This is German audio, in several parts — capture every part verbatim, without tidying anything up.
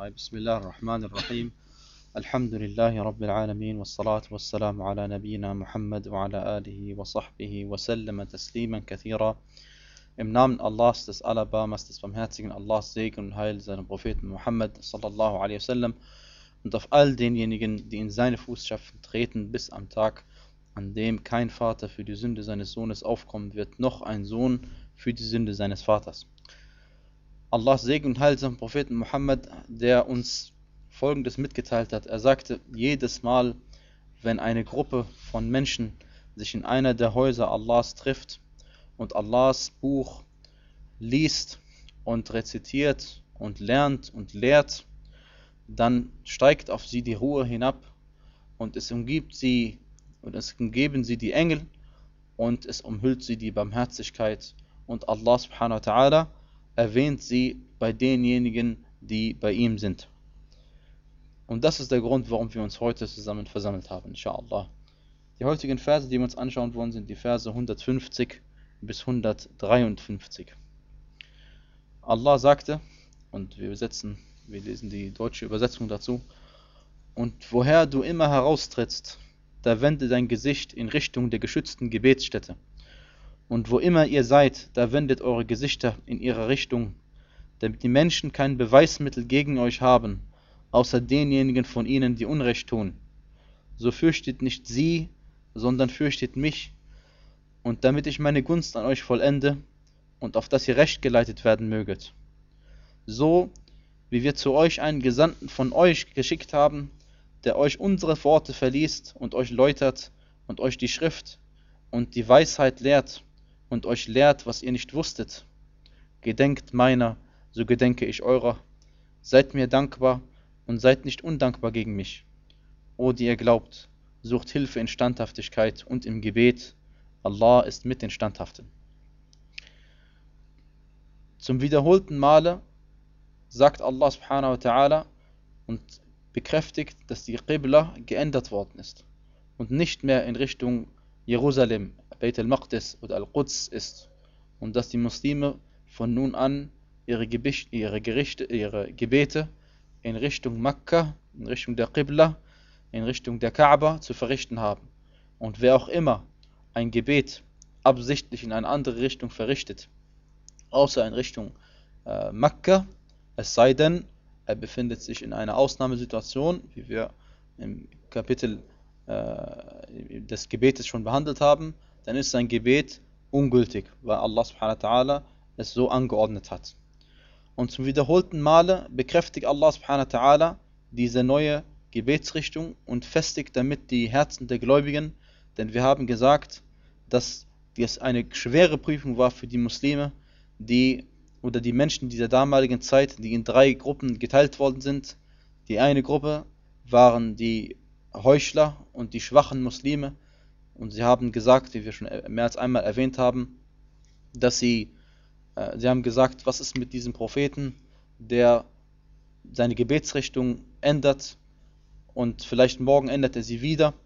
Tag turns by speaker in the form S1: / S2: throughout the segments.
S1: بسم الله الرحمن الرحيم الحمد لله رب العالمين والصلاة والسلام على نبينا Muhammad وعلى آله وصحبه وسلم تسليما كثيرا. Im Namen Allahs, des Alabamas, des Barmherzigen, Allahs Segen und Heil seinem Propheten Muhammad sallallahu alaihi wasallam und auf all denjenigen, die in seine Fußstapfen treten, bis am Tag, an dem kein Vater für die Sünde seines Sohnes aufkommen wird, noch ein Sohn für die Sünde seines Vaters. Allahs Segen und Heil seinem Propheten Muhammad, der uns Folgendes mitgeteilt hat. Er sagte, jedes Mal, wenn eine Gruppe von Menschen sich in einer der Häuser Allahs trifft und Allahs Buch liest und rezitiert und lernt und lehrt, dann steigt auf sie die Ruhe hinab und es umgibt sie und es umgeben sie die Engel und es umhüllt sie die Barmherzigkeit und Allah subhanahu wa ta'ala erwähnt sie bei denjenigen, die bei ihm sind. Und das ist der Grund, warum wir uns heute zusammen versammelt haben, inshallah. Die heutigen Verse, die wir uns anschauen wollen, sind die Verse hundertfünfzig bis hundertdreiundfünfzig. Allah sagte, und wir übersetzen, wir lesen die deutsche Übersetzung dazu, und woher du immer heraustrittst, da wende dein Gesicht in Richtung der geschützten Gebetsstätte. Und wo immer ihr seid, da wendet eure Gesichter in ihre Richtung, damit die Menschen kein Beweismittel gegen euch haben, außer denjenigen von ihnen, die Unrecht tun. So fürchtet nicht sie, sondern fürchtet mich, und damit ich meine Gunst an euch vollende, und auf dass ihr recht geleitet werden möget. So, wie wir zu euch einen Gesandten von euch geschickt haben, der euch unsere Worte verliest und euch läutert und euch die Schrift und die Weisheit lehrt und euch lehrt, was ihr nicht wusstet. Gedenkt meiner, so gedenke ich eurer. Seid mir dankbar und seid nicht undankbar gegen mich. O, die ihr glaubt, sucht Hilfe in Standhaftigkeit und im Gebet. Allah ist mit den Standhaften. Zum wiederholten Male sagt Allah subhanahu wa ta'ala und bekräftigt, dass die Qibla geändert worden ist und nicht mehr in Richtung Jerusalem, Beit al-Maqdis oder Al-Quds ist und dass die Muslime von nun an ihre, Gebicht, ihre, Gerichte, ihre Gebete in Richtung Mekka, in Richtung der Qibla, in Richtung der Kaaba zu verrichten haben. Und wer auch immer ein Gebet absichtlich in eine andere Richtung verrichtet, außer in Richtung äh, Mekka, es sei denn, er befindet sich in einer Ausnahmesituation, wie wir im Kapitel äh, des Gebetes schon behandelt haben, dann ist sein Gebet ungültig, weil Allah subhanahu wa ta'ala es so angeordnet hat. Und zum wiederholten Male bekräftigt Allah subhanahu wa ta'ala diese neue Gebetsrichtung und festigt damit die Herzen der Gläubigen, denn wir haben gesagt, dass dies eine schwere Prüfung war für die Muslime, die oder die Menschen dieser damaligen Zeit, die in drei Gruppen geteilt worden sind. Die eine Gruppe waren die Heuchler und die schwachen Muslime, und sie haben gesagt, wie wir schon mehr als einmal erwähnt haben, dass sie, äh, sie haben gesagt, was ist mit diesem Propheten, der seine Gebetsrichtung ändert und vielleicht morgen ändert er sie wieder.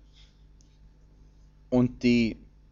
S1: Und die,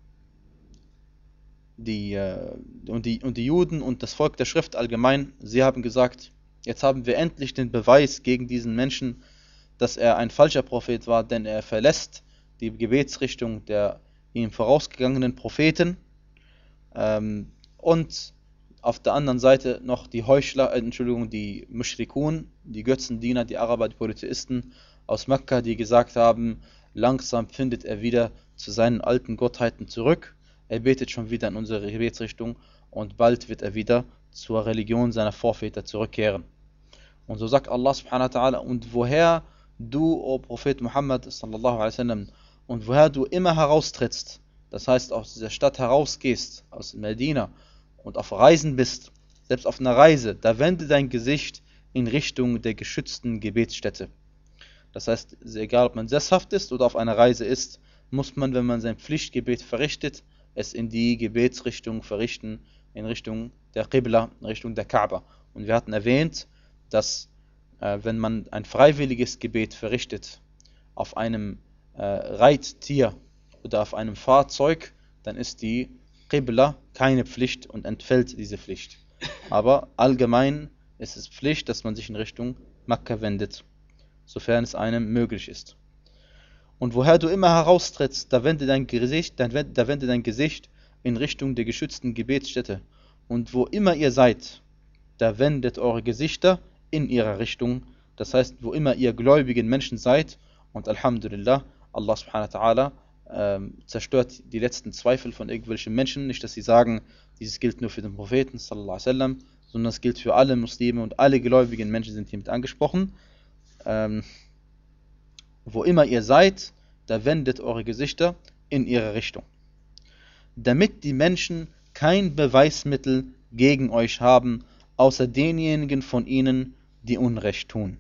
S1: die, äh, und die, und die Juden und das Volk der Schrift allgemein, sie haben gesagt, jetzt haben wir endlich den Beweis gegen diesen Menschen, dass er ein falscher Prophet war, denn er verlässt die Gebetsrichtung der ihm vorausgegangenen Propheten. Ähm, und auf der anderen Seite noch die Heuchler, äh, Entschuldigung, die Mushrikun, die Götzendiener, die Araber, die Polytheisten aus Mekka, die gesagt haben, langsam findet er wieder zu seinen alten Gottheiten zurück. Er betet schon wieder in unsere Gebetsrichtung und bald wird er wieder zur Religion seiner Vorväter zurückkehren. Und so sagt Allah subhanahu wa ta'ala, und woher du, o Prophet Muhammad sallallahu alaihi wasallam, und woher du immer heraustrittst, das heißt aus dieser Stadt herausgehst, aus Medina, und auf Reisen bist, selbst auf einer Reise, da wende dein Gesicht in Richtung der geschützten Gebetsstätte. Das heißt, egal ob man sesshaft ist oder auf einer Reise ist, muss man, wenn man sein Pflichtgebet verrichtet, es in die Gebetsrichtung verrichten, in Richtung der Qibla, in Richtung der Kaaba. Und wir hatten erwähnt, dass äh, wenn man ein freiwilliges Gebet verrichtet auf einem äh, Reittier oder auf einem Fahrzeug, dann ist die Qibla keine Pflicht und entfällt diese Pflicht. Aber allgemein ist es Pflicht, dass man sich in Richtung Mekka wendet, sofern es einem möglich ist. Und woher du immer heraustrittst, da wende dein Gesicht, da wende dein Gesicht in Richtung der geschützten Gebetsstätte. Und wo immer ihr seid, da wendet eure Gesichter in ihrer Richtung. Das heißt, wo immer ihr gläubigen Menschen seid, und Alhamdulillah, Allah subhanahu wa ta'ala ähm, zerstört die letzten Zweifel von irgendwelchen Menschen. Nicht, dass sie sagen, dieses gilt nur für den Propheten, sallallahu alaihi wasallam, sondern es gilt für alle Muslime und alle gläubigen Menschen sind hiermit angesprochen. Ähm, wo immer ihr seid, da wendet eure Gesichter in ihre Richtung. Damit die Menschen kein Beweismittel gegen euch haben, außer denjenigen von ihnen, die Unrecht tun.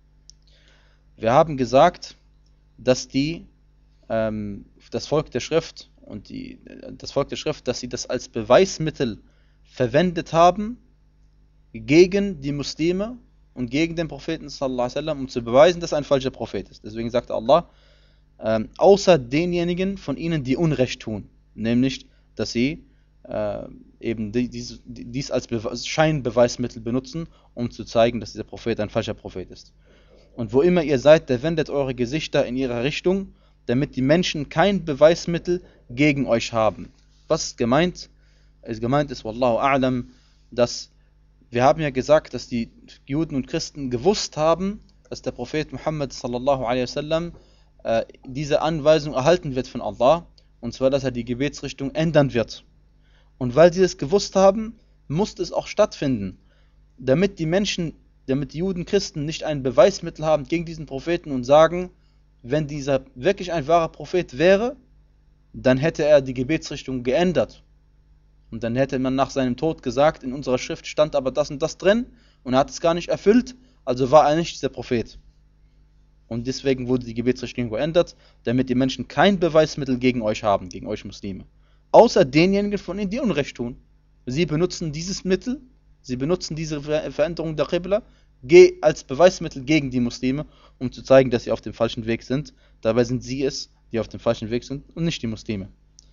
S1: Wir haben gesagt, dass die, ähm, das Volk der Schrift und die, das Volk der Schrift, dass sie das als Beweismittel verwendet haben gegen die Muslime und gegen den Propheten sallallahu alaihi wasallam, um zu beweisen, dass er ein falscher Prophet ist. Deswegen sagte Allah, ähm, außer denjenigen von ihnen, die Unrecht tun, nämlich, dass sie äh, eben dies, dies als Be- Scheinbeweismittel benutzen, um zu zeigen, dass dieser Prophet ein falscher Prophet ist. Und wo immer ihr seid, da wendet eure Gesichter in ihre Richtung, damit die Menschen kein Beweismittel gegen euch haben. Was ist gemeint? Es gemeint ist, Wallahu a'lam, dass wir haben ja gesagt, dass die Juden und Christen gewusst haben, dass der Prophet Muhammad sallallahu alaihi wasallam äh, diese Anweisung erhalten wird von Allah, und zwar, dass er die Gebetsrichtung ändern wird. Und weil sie es gewusst haben, musste es auch stattfinden, damit die Menschen, damit die Juden, Christen nicht ein Beweismittel haben gegen diesen Propheten und sagen, wenn dieser wirklich ein wahrer Prophet wäre, dann hätte er die Gebetsrichtung geändert. Und dann hätte man nach seinem Tod gesagt, in unserer Schrift stand aber das und das drin und er hat es gar nicht erfüllt, also war er nicht dieser Prophet. Und deswegen wurde die Gebetsrichtung geändert, damit die Menschen kein Beweismittel gegen euch haben, gegen euch Muslime. Außer denjenigen von ihnen, die Unrecht tun. Sie benutzen dieses Mittel, sie benutzen diese Veränderung der Qibla als Beweismittel gegen die Muslime, um zu zeigen, dass sie auf dem falschen Weg sind. Dabei sind sie es, die auf dem falschen Weg sind und nicht die Muslime.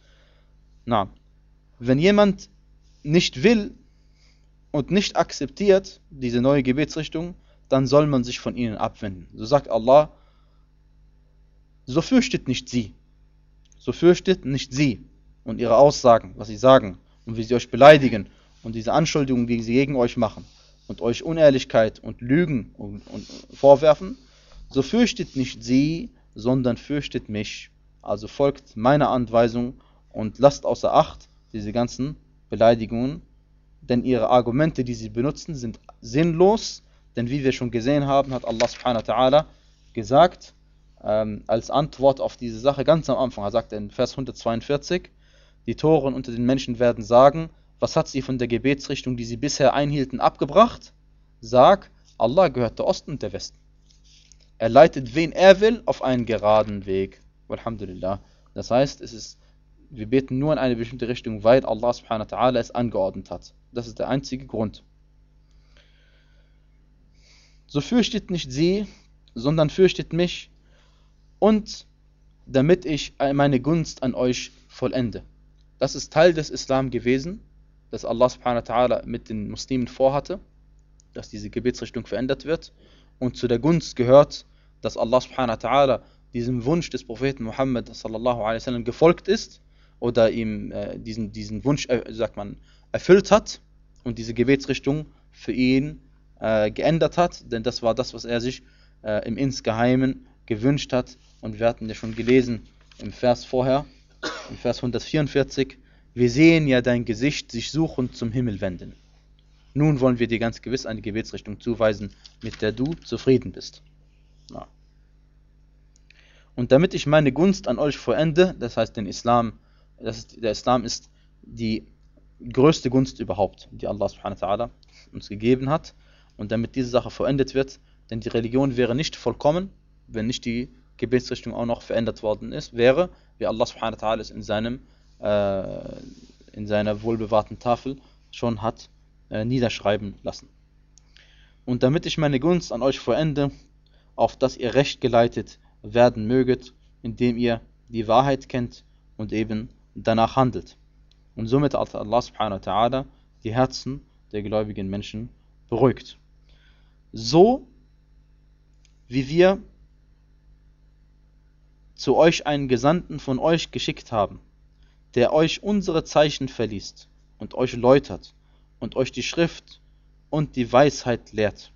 S1: Na, wenn jemand nicht will und nicht akzeptiert diese neue Gebetsrichtung, dann soll man sich von ihnen abwenden. So sagt Allah, so fürchtet nicht sie, so fürchtet nicht sie und ihre Aussagen, was sie sagen und wie sie euch beleidigen und diese Anschuldigungen, die sie gegen euch machen und euch Unehrlichkeit und Lügen und, und vorwerfen, so fürchtet nicht sie, sondern fürchtet mich. Also folgt meiner Anweisung und lasst außer Acht diese ganzen Beleidigungen, denn ihre Argumente, die sie benutzen, sind sinnlos, denn wie wir schon gesehen haben, hat Allah subhanahu wa ta'ala gesagt, ähm, als Antwort auf diese Sache ganz am Anfang, er sagt in Vers hundertzweiundvierzig, die Toren unter den Menschen werden sagen, was hat sie von der Gebetsrichtung, die sie bisher einhielten, abgebracht? Sag, Allah gehört der Osten und der Westen. Er leitet, wen er will, auf einen geraden Weg. Alhamdulillah. Das heißt, es ist, wir beten nur in eine bestimmte Richtung, weil Allah subhanahu wa ta'ala es angeordnet hat. Das ist der einzige Grund. So fürchtet nicht sie, sondern fürchtet mich, und damit ich meine Gunst an euch vollende. Das ist Teil des Islam gewesen, dass Allah subhanahu wa ta'ala mit den Muslimen vorhatte, dass diese Gebetsrichtung verändert wird. Und zu der Gunst gehört, dass Allah subhanahu wa ta'ala diesem Wunsch des Propheten Muhammad sallallahu alaihi wasallam gefolgt ist oder ihm äh, diesen, diesen Wunsch, äh, sagt man, erfüllt hat und diese Gebetsrichtung für ihn äh, geändert hat, denn das war das, was er sich äh, im Insgeheimen gewünscht hat. Und wir hatten ja schon gelesen im Vers vorher, im Vers hundertvierundvierzig, wir sehen ja dein Gesicht sich suchend zum Himmel wenden. Nun wollen wir dir ganz gewiss eine Gebetsrichtung zuweisen, mit der du zufrieden bist. Ja. Und damit ich meine Gunst an euch vollende, das heißt den Islam, das ist, der Islam ist die größte Gunst überhaupt, die Allah subhanahu wa ta'ala uns gegeben hat. Und damit diese Sache vollendet wird, denn die Religion wäre nicht vollkommen, wenn nicht die Gebetsrichtung auch noch verändert worden ist, wäre, wie Allah subhanahu wa ta'ala es in seinem äh, in seiner wohlbewahrten Tafel schon hat äh, niederschreiben lassen. Und damit ich meine Gunst an euch vollende, auf dass ihr recht geleitet werden möget, indem ihr die Wahrheit kennt und eben danach handelt. Und somit hat Allah subhanahu wa ta'ala die Herzen der gläubigen Menschen beruhigt. So wie wir zu euch einen Gesandten von euch geschickt haben, der euch unsere Zeichen verliest und euch läutert und euch die Schrift und die Weisheit lehrt.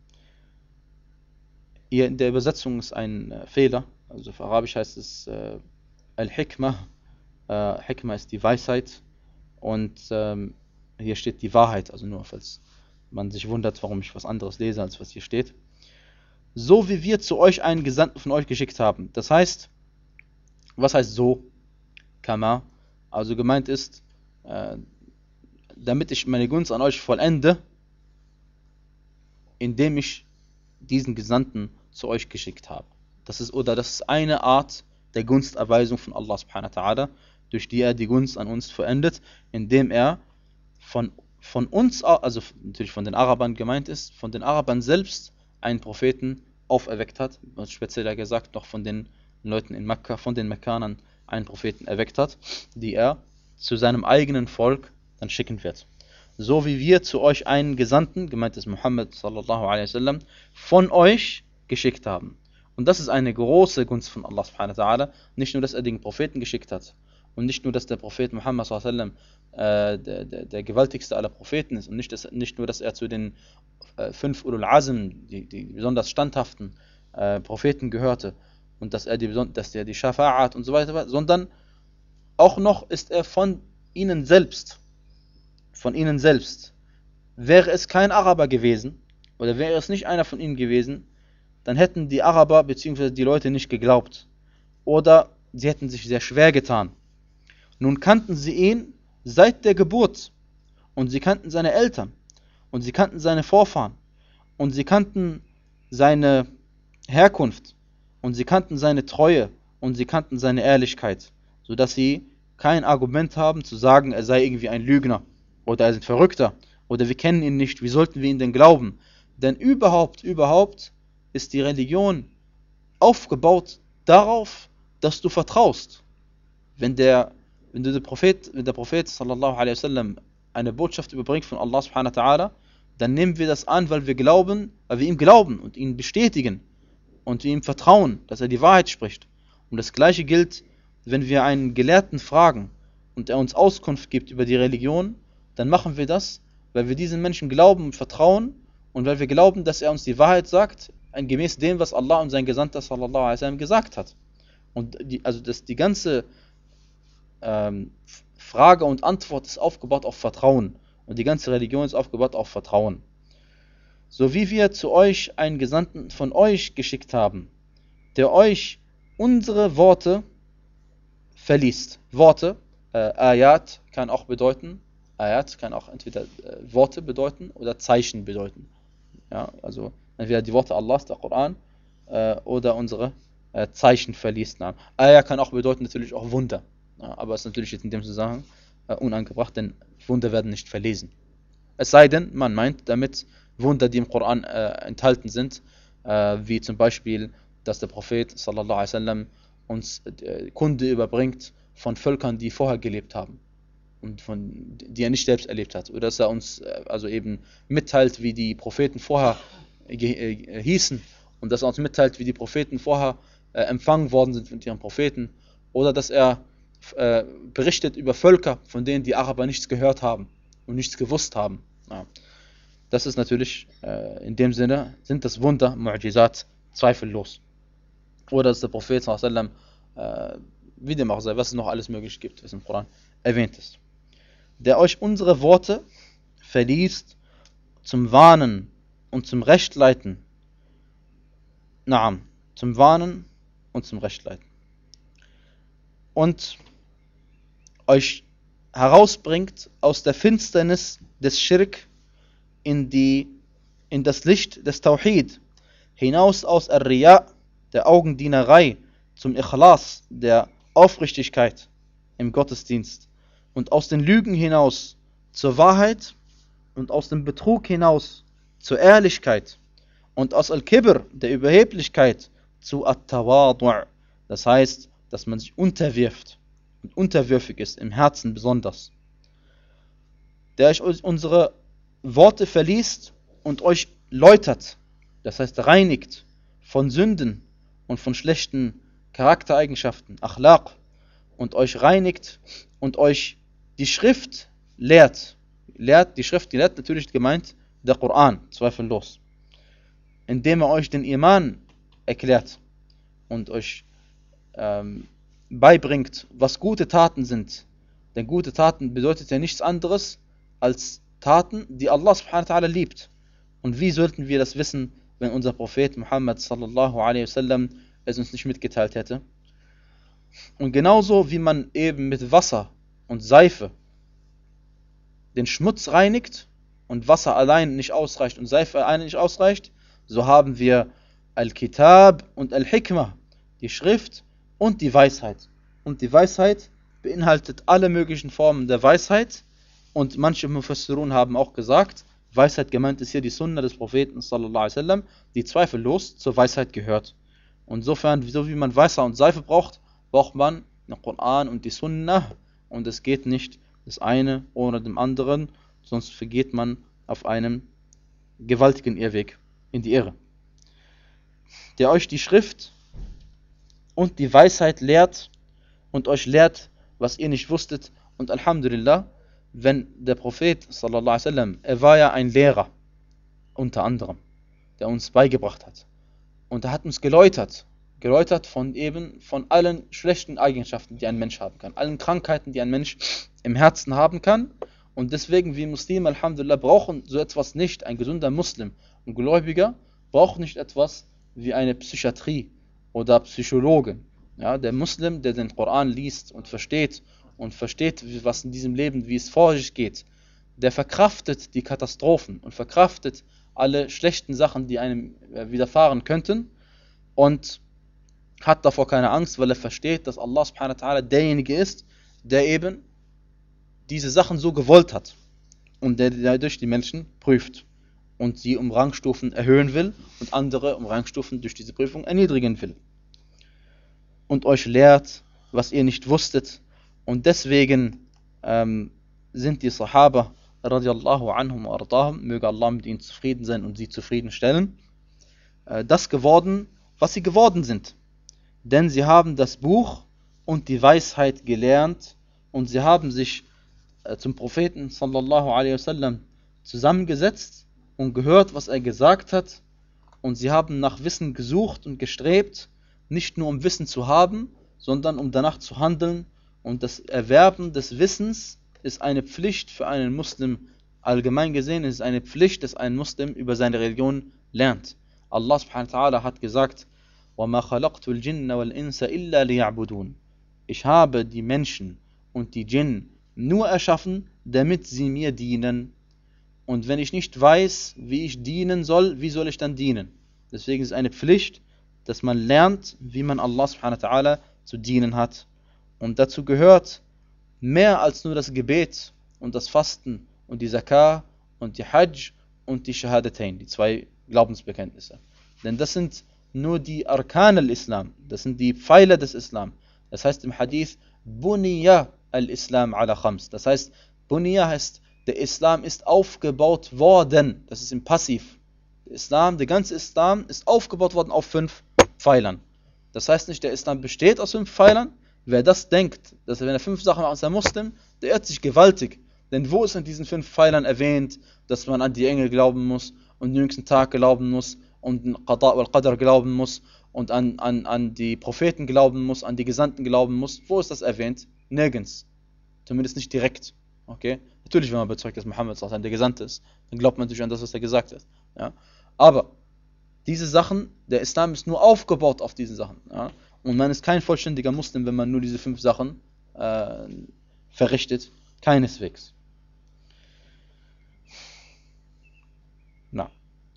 S1: Hier in der Übersetzung ist ein äh, Fehler, also auf Arabisch heißt es äh, Al-Hikmah. Äh, Hikmah ist die Weisheit und ähm, hier steht die Wahrheit, also nur falls man sich wundert, warum ich was anderes lese, als was hier steht. So wie wir zu euch einen Gesandten von euch geschickt haben. Das heißt, was heißt so? Kama. Also gemeint ist, äh, damit ich meine Gunst an euch vollende, indem ich diesen Gesandten zu euch geschickt habe. Das ist, oder das ist eine Art der Gunsterweisung von Allah subhanahu wa ta'ala, durch die er die Gunst an uns vollendet, indem er von, von uns, also natürlich von den Arabern gemeint ist, von den Arabern selbst einen Propheten auferweckt hat, und spezieller gesagt noch von den Leuten in Mekka, von den Mekkanern einen Propheten erweckt hat, die er zu seinem eigenen Volk dann schicken wird. So wie wir zu euch einen Gesandten, gemeint ist Muhammad sallallahu alaihi wasallam, von euch geschickt haben. Und das ist eine große Gunst von Allah subhanahu wa ta'ala. Nicht nur, dass er den Propheten geschickt hat und nicht nur, dass der Prophet Muhammad sallallahu alaihi wasallam äh, der, der, der gewaltigste aller Propheten ist und nicht, dass, nicht nur, dass er zu den äh, fünf Ulul Azm, die, die besonders standhaften äh, Propheten gehörte und dass er die, dass er die Schafa'at und so weiter war, sondern auch noch ist er von ihnen selbst. Von ihnen selbst. Wäre es kein Araber gewesen, oder wäre es nicht einer von ihnen gewesen, dann hätten die Araber bzw. die Leute nicht geglaubt. Oder sie hätten sich sehr schwer getan. Nun kannten sie ihn seit der Geburt. Und sie kannten seine Eltern. Und sie kannten seine Vorfahren. Und sie kannten seine Herkunft. Und sie kannten seine Treue. Und sie kannten seine Ehrlichkeit. Sodass sie kein Argument haben zu sagen, er sei irgendwie ein Lügner. Oder er ist ein Verrückter. Oder wir kennen ihn nicht. Wie sollten wir ihn denn glauben? Denn überhaupt, überhaupt ist die Religion aufgebaut darauf, dass du vertraust. Wenn der, wenn du der Prophet, wenn der Prophet sallallahu alaihi wasallam eine Botschaft überbringt von Allah subhanahu wa ta'ala, dann nehmen wir das an, weil wir glauben, weil wir ihm glauben und ihn bestätigen und wir ihm vertrauen, dass er die Wahrheit spricht. Und das Gleiche gilt, wenn wir einen Gelehrten fragen und er uns Auskunft gibt über die Religion, dann machen wir das, weil wir diesen Menschen glauben und vertrauen und weil wir glauben, dass er uns die Wahrheit sagt, gemäß dem, was Allah und sein Gesandter sallallahu alaihi wasallam gesagt hat. Und die, also das, die ganze ähm, Frage und Antwort ist aufgebaut auf Vertrauen. Und die ganze Religion ist aufgebaut auf Vertrauen. So wie wir zu euch einen Gesandten von euch geschickt haben, der euch unsere Worte verliest. Worte, äh, Ayat kann auch bedeuten, Ayat kann auch entweder äh, Worte bedeuten oder Zeichen bedeuten. Ja, also entweder die Worte Allahs, der Koran, äh, oder unsere äh, Zeichen verliest. Ayat kann auch bedeuten natürlich auch Wunder. Ja, aber es ist natürlich jetzt in dem Zusammenhang äh, unangebracht, denn Wunder werden nicht verlesen. Es sei denn, man meint damit Wunder, die im Koran äh, enthalten sind, äh, wie zum Beispiel, dass der Prophet sallallahu alaihi wasallam uns äh, Kunde überbringt von Völkern, die vorher gelebt haben und von, die er nicht selbst erlebt hat. Oder dass er uns äh, also eben mitteilt, wie die Propheten vorher äh, hießen und dass er uns mitteilt, wie die Propheten vorher äh, empfangen worden sind von ihren Propheten. Oder dass er äh, berichtet über Völker, von denen die Araber nichts gehört haben und nichts gewusst haben. Ja. Das ist natürlich, äh, in dem Sinne, sind das Wunder, Mu'jizat, zweifellos. Oder dass der Prophet sallallahu alaihi wasallam, äh, wie dem auch sei, was es noch alles möglich gibt, was im Koran erwähnt ist. Der euch unsere Worte verliest zum Warnen und zum Rechtleiten. Naam, zum Warnen und zum Rechtleiten. Und euch herausbringt aus der Finsternis des Schirk in, die, in das Licht des Tawhid, hinaus aus Ar-Riya, der Augendienerei, zum Ikhlas, der Aufrichtigkeit im Gottesdienst, und aus den Lügen hinaus zur Wahrheit und aus dem Betrug hinaus zur Ehrlichkeit und aus Al-Kibr, der Überheblichkeit, zu At-Tawadu', das heißt, dass man sich unterwirft und unterwürfig ist, im Herzen besonders. Der euch unsere Worte verliest und euch läutert, das heißt reinigt von Sünden und von schlechten Charaktereigenschaften, Akhlaq, und euch reinigt und euch die Schrift lehrt. Lehrt, die Schrift, die lehrt natürlich gemeint der Koran, zweifellos. Indem er euch den Iman erklärt und euch ähm, beibringt, was gute Taten sind. Denn gute Taten bedeutet ja nichts anderes als Taten, die Allah subhanahu wa ta'ala liebt. Und wie sollten wir das wissen, wenn unser Prophet Muhammad sallallahu alaihi wasallam es uns nicht mitgeteilt hätte? Und genauso wie man eben mit Wasser und Seife den Schmutz reinigt und Wasser allein nicht ausreicht und Seife allein nicht ausreicht, so haben wir Al-Kitab und Al-Hikmah, die Schrift und die Weisheit. Und die Weisheit beinhaltet alle möglichen Formen der Weisheit, und manche Mufassirun haben auch gesagt, Weisheit gemeint ist hier die Sunna des Propheten sallallahu alaihi wasallam, die zweifellos zur Weisheit gehört. Und insofern, so wie man Wasser und Seife braucht, braucht man den Koran und die Sunna, und es geht nicht das eine ohne dem anderen, sonst vergeht man auf einem gewaltigen Irrweg in die Irre. Der euch die Schrift und die Weisheit lehrt und euch lehrt, was ihr nicht wusstet. Und Alhamdulillah, wenn der Prophet sallallahu alaihi wasallam, er war ja ein Lehrer, unter anderem, der uns beigebracht hat. Und er hat uns geläutert, geläutert von eben von allen schlechten Eigenschaften, die ein Mensch haben kann, allen Krankheiten, die ein Mensch im Herzen haben kann. Und deswegen, wir Muslime, Alhamdulillah, brauchen so etwas nicht. Ein gesunder Muslim und Gläubiger braucht nicht etwas wie eine Psychiatrie oder Psychologen. Ja, der Muslim, der den Koran liest und versteht und versteht, was in diesem Leben, wie es vor sich geht, der verkraftet die Katastrophen und verkraftet alle schlechten Sachen, die einem widerfahren könnten, und hat davor keine Angst, weil er versteht, dass Allah subhanahu wa ta'ala derjenige ist, der eben diese Sachen so gewollt hat und der dadurch die Menschen prüft und sie um Rangstufen erhöhen will und andere um Rangstufen durch diese Prüfung erniedrigen will. Und euch lehrt, was ihr nicht wusstet. Und deswegen ähm, sind die Sahaba radiallahu anhum wa ardahum, möge Allah mit ihnen zufrieden sein und sie zufriedenstellen, äh, das geworden, was sie geworden sind. Denn sie haben das Buch und die Weisheit gelernt und sie haben sich äh, zum Propheten sallallahu alaihi wasallam zusammengesetzt und gehört, was er gesagt hat, und sie haben nach Wissen gesucht und gestrebt, nicht nur um Wissen zu haben, sondern um danach zu handeln. Und das Erwerben des Wissens ist eine Pflicht für einen Muslim. Allgemein gesehen ist es eine Pflicht, dass ein Muslim über seine Religion lernt. Allah subhanahu wa ta'ala hat gesagt, وَمَا خَلَقْتُ الْجِنَّ وَالْإِنسَ إِلَّا لِيَعْبُدُونَ. Ich habe die Menschen und die Djinn nur erschaffen, damit sie mir dienen. Und wenn ich nicht weiß, wie ich dienen soll, wie soll ich dann dienen? Deswegen ist es eine Pflicht, dass man lernt, wie man Allah subhanahu wa ta'ala zu dienen hat. Und dazu gehört mehr als nur das Gebet und das Fasten und die Zakah und die Hajj und die Shahadatain, die zwei Glaubensbekenntnisse. Denn das sind nur die Arkan al-Islam, das sind die Pfeiler des Islam. Das heißt im Hadith, Buniya al-Islam ala khams. Das heißt, Buniya heißt, der Islam ist aufgebaut worden. Das ist im Passiv. Der Islam, der ganze Islam ist aufgebaut worden auf fünf Pfeilern. Das heißt nicht, der Islam besteht aus fünf Pfeilern. Wer das denkt, dass er, wenn er fünf Sachen macht, ist ein Muslim, der irrt sich gewaltig. Denn wo ist in diesen fünf Pfeilern erwähnt, dass man an die Engel glauben muss und den jüngsten Tag glauben muss und an Qada wal Qadr glauben muss und an, an, an die Propheten glauben muss, an die Gesandten glauben muss? Wo ist das erwähnt? Nirgends. Zumindest nicht direkt. Okay? Natürlich, wenn man bezeugt, dass Muhammad der Gesandte ist, dann glaubt man natürlich an das, was er gesagt hat. Ja? Aber diese Sachen, der Islam ist nur aufgebaut auf diese Sachen. Ja? Und man ist kein vollständiger Muslim, wenn man nur diese fünf Sachen äh, verrichtet. Keineswegs. Na.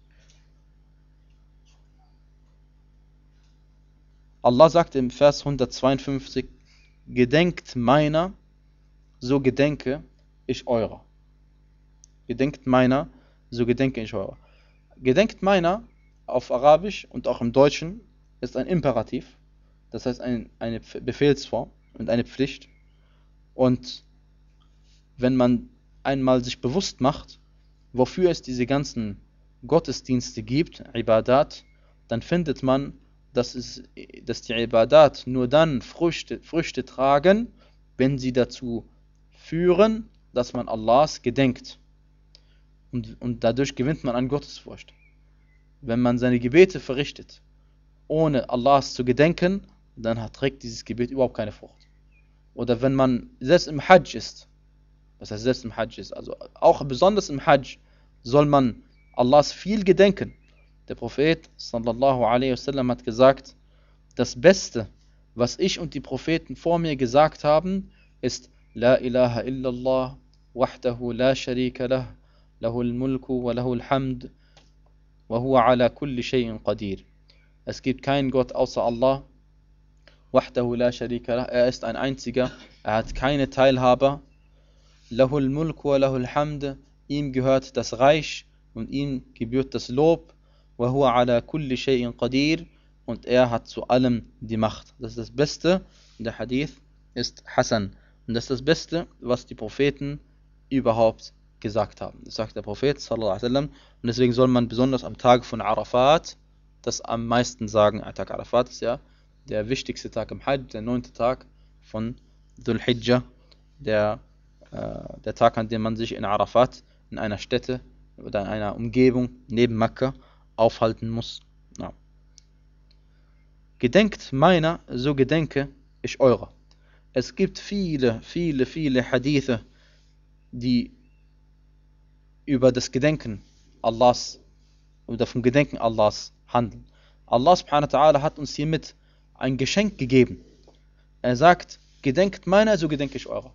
S1: Allah sagt im Vers hundertzweiundfünfzig, gedenkt meiner, so gedenke ich eurer. Gedenkt meiner, so gedenke ich eurer. Gedenkt meiner auf Arabisch und auch im Deutschen ist ein Imperativ, das heißt ein, eine Befehlsform und eine Pflicht. Und wenn man einmal sich bewusst macht, wofür es diese ganzen Gottesdienste gibt, Ibadat, dann findet man, dass, es, dass die Ibadat nur dann Früchte, Früchte tragen, wenn sie dazu führen, dass man Allahs gedenkt. Und, und dadurch gewinnt man an Gottesfurcht. Wenn man seine Gebete verrichtet, ohne Allahs zu gedenken, dann hat, trägt dieses Gebet überhaupt keine Frucht. Oder wenn man selbst im Hajj ist, was heißt selbst im Hajj ist, also auch besonders im Hajj, soll man Allahs viel gedenken. Der Prophet sallallahu alaihi wasallam hat gesagt, das Beste, was ich und die Propheten vor mir gesagt haben, ist La ilaha illallah, wahdahu la sharika lah, lahul mulku wa lahul hamd, wa huwa ala kulli shay'in qadir. Es gibt keinen Gott außer Allah, wahdahu la sharika lah, er ist ein einziger, er hat keine Teilhaber, lahul mulku wa lahul hamd, ihm gehört das Reich und ihm gebührt das Lob, wa huwa ala kulli shay'in qadir, und er hat zu allem die Macht. Das ist das Beste. Der Hadith ist Hasan. Und das ist das Beste, was die Propheten überhaupt gesagt haben. Das sagt der Prophet sallallahu alaihi wasallam. Und deswegen soll man besonders am Tag von Arafat das am meisten sagen. Der Tag Arafat ist ja der wichtigste Tag im Hajj, der neunte Tag von Dhul Hijjah, der, äh, der Tag, an dem man sich in Arafat, in einer Stätte oder in einer Umgebung neben Mekka aufhalten muss. Ja. Gedenkt meiner, so gedenke ich eurer. Es gibt viele, viele, viele Hadithe, die über das Gedenken Allahs oder vom Gedenken Allahs handeln. Allah subhanahu wa ta'ala hat uns hiermit ein Geschenk gegeben. Er sagt, gedenkt meiner, so gedenke ich eurer.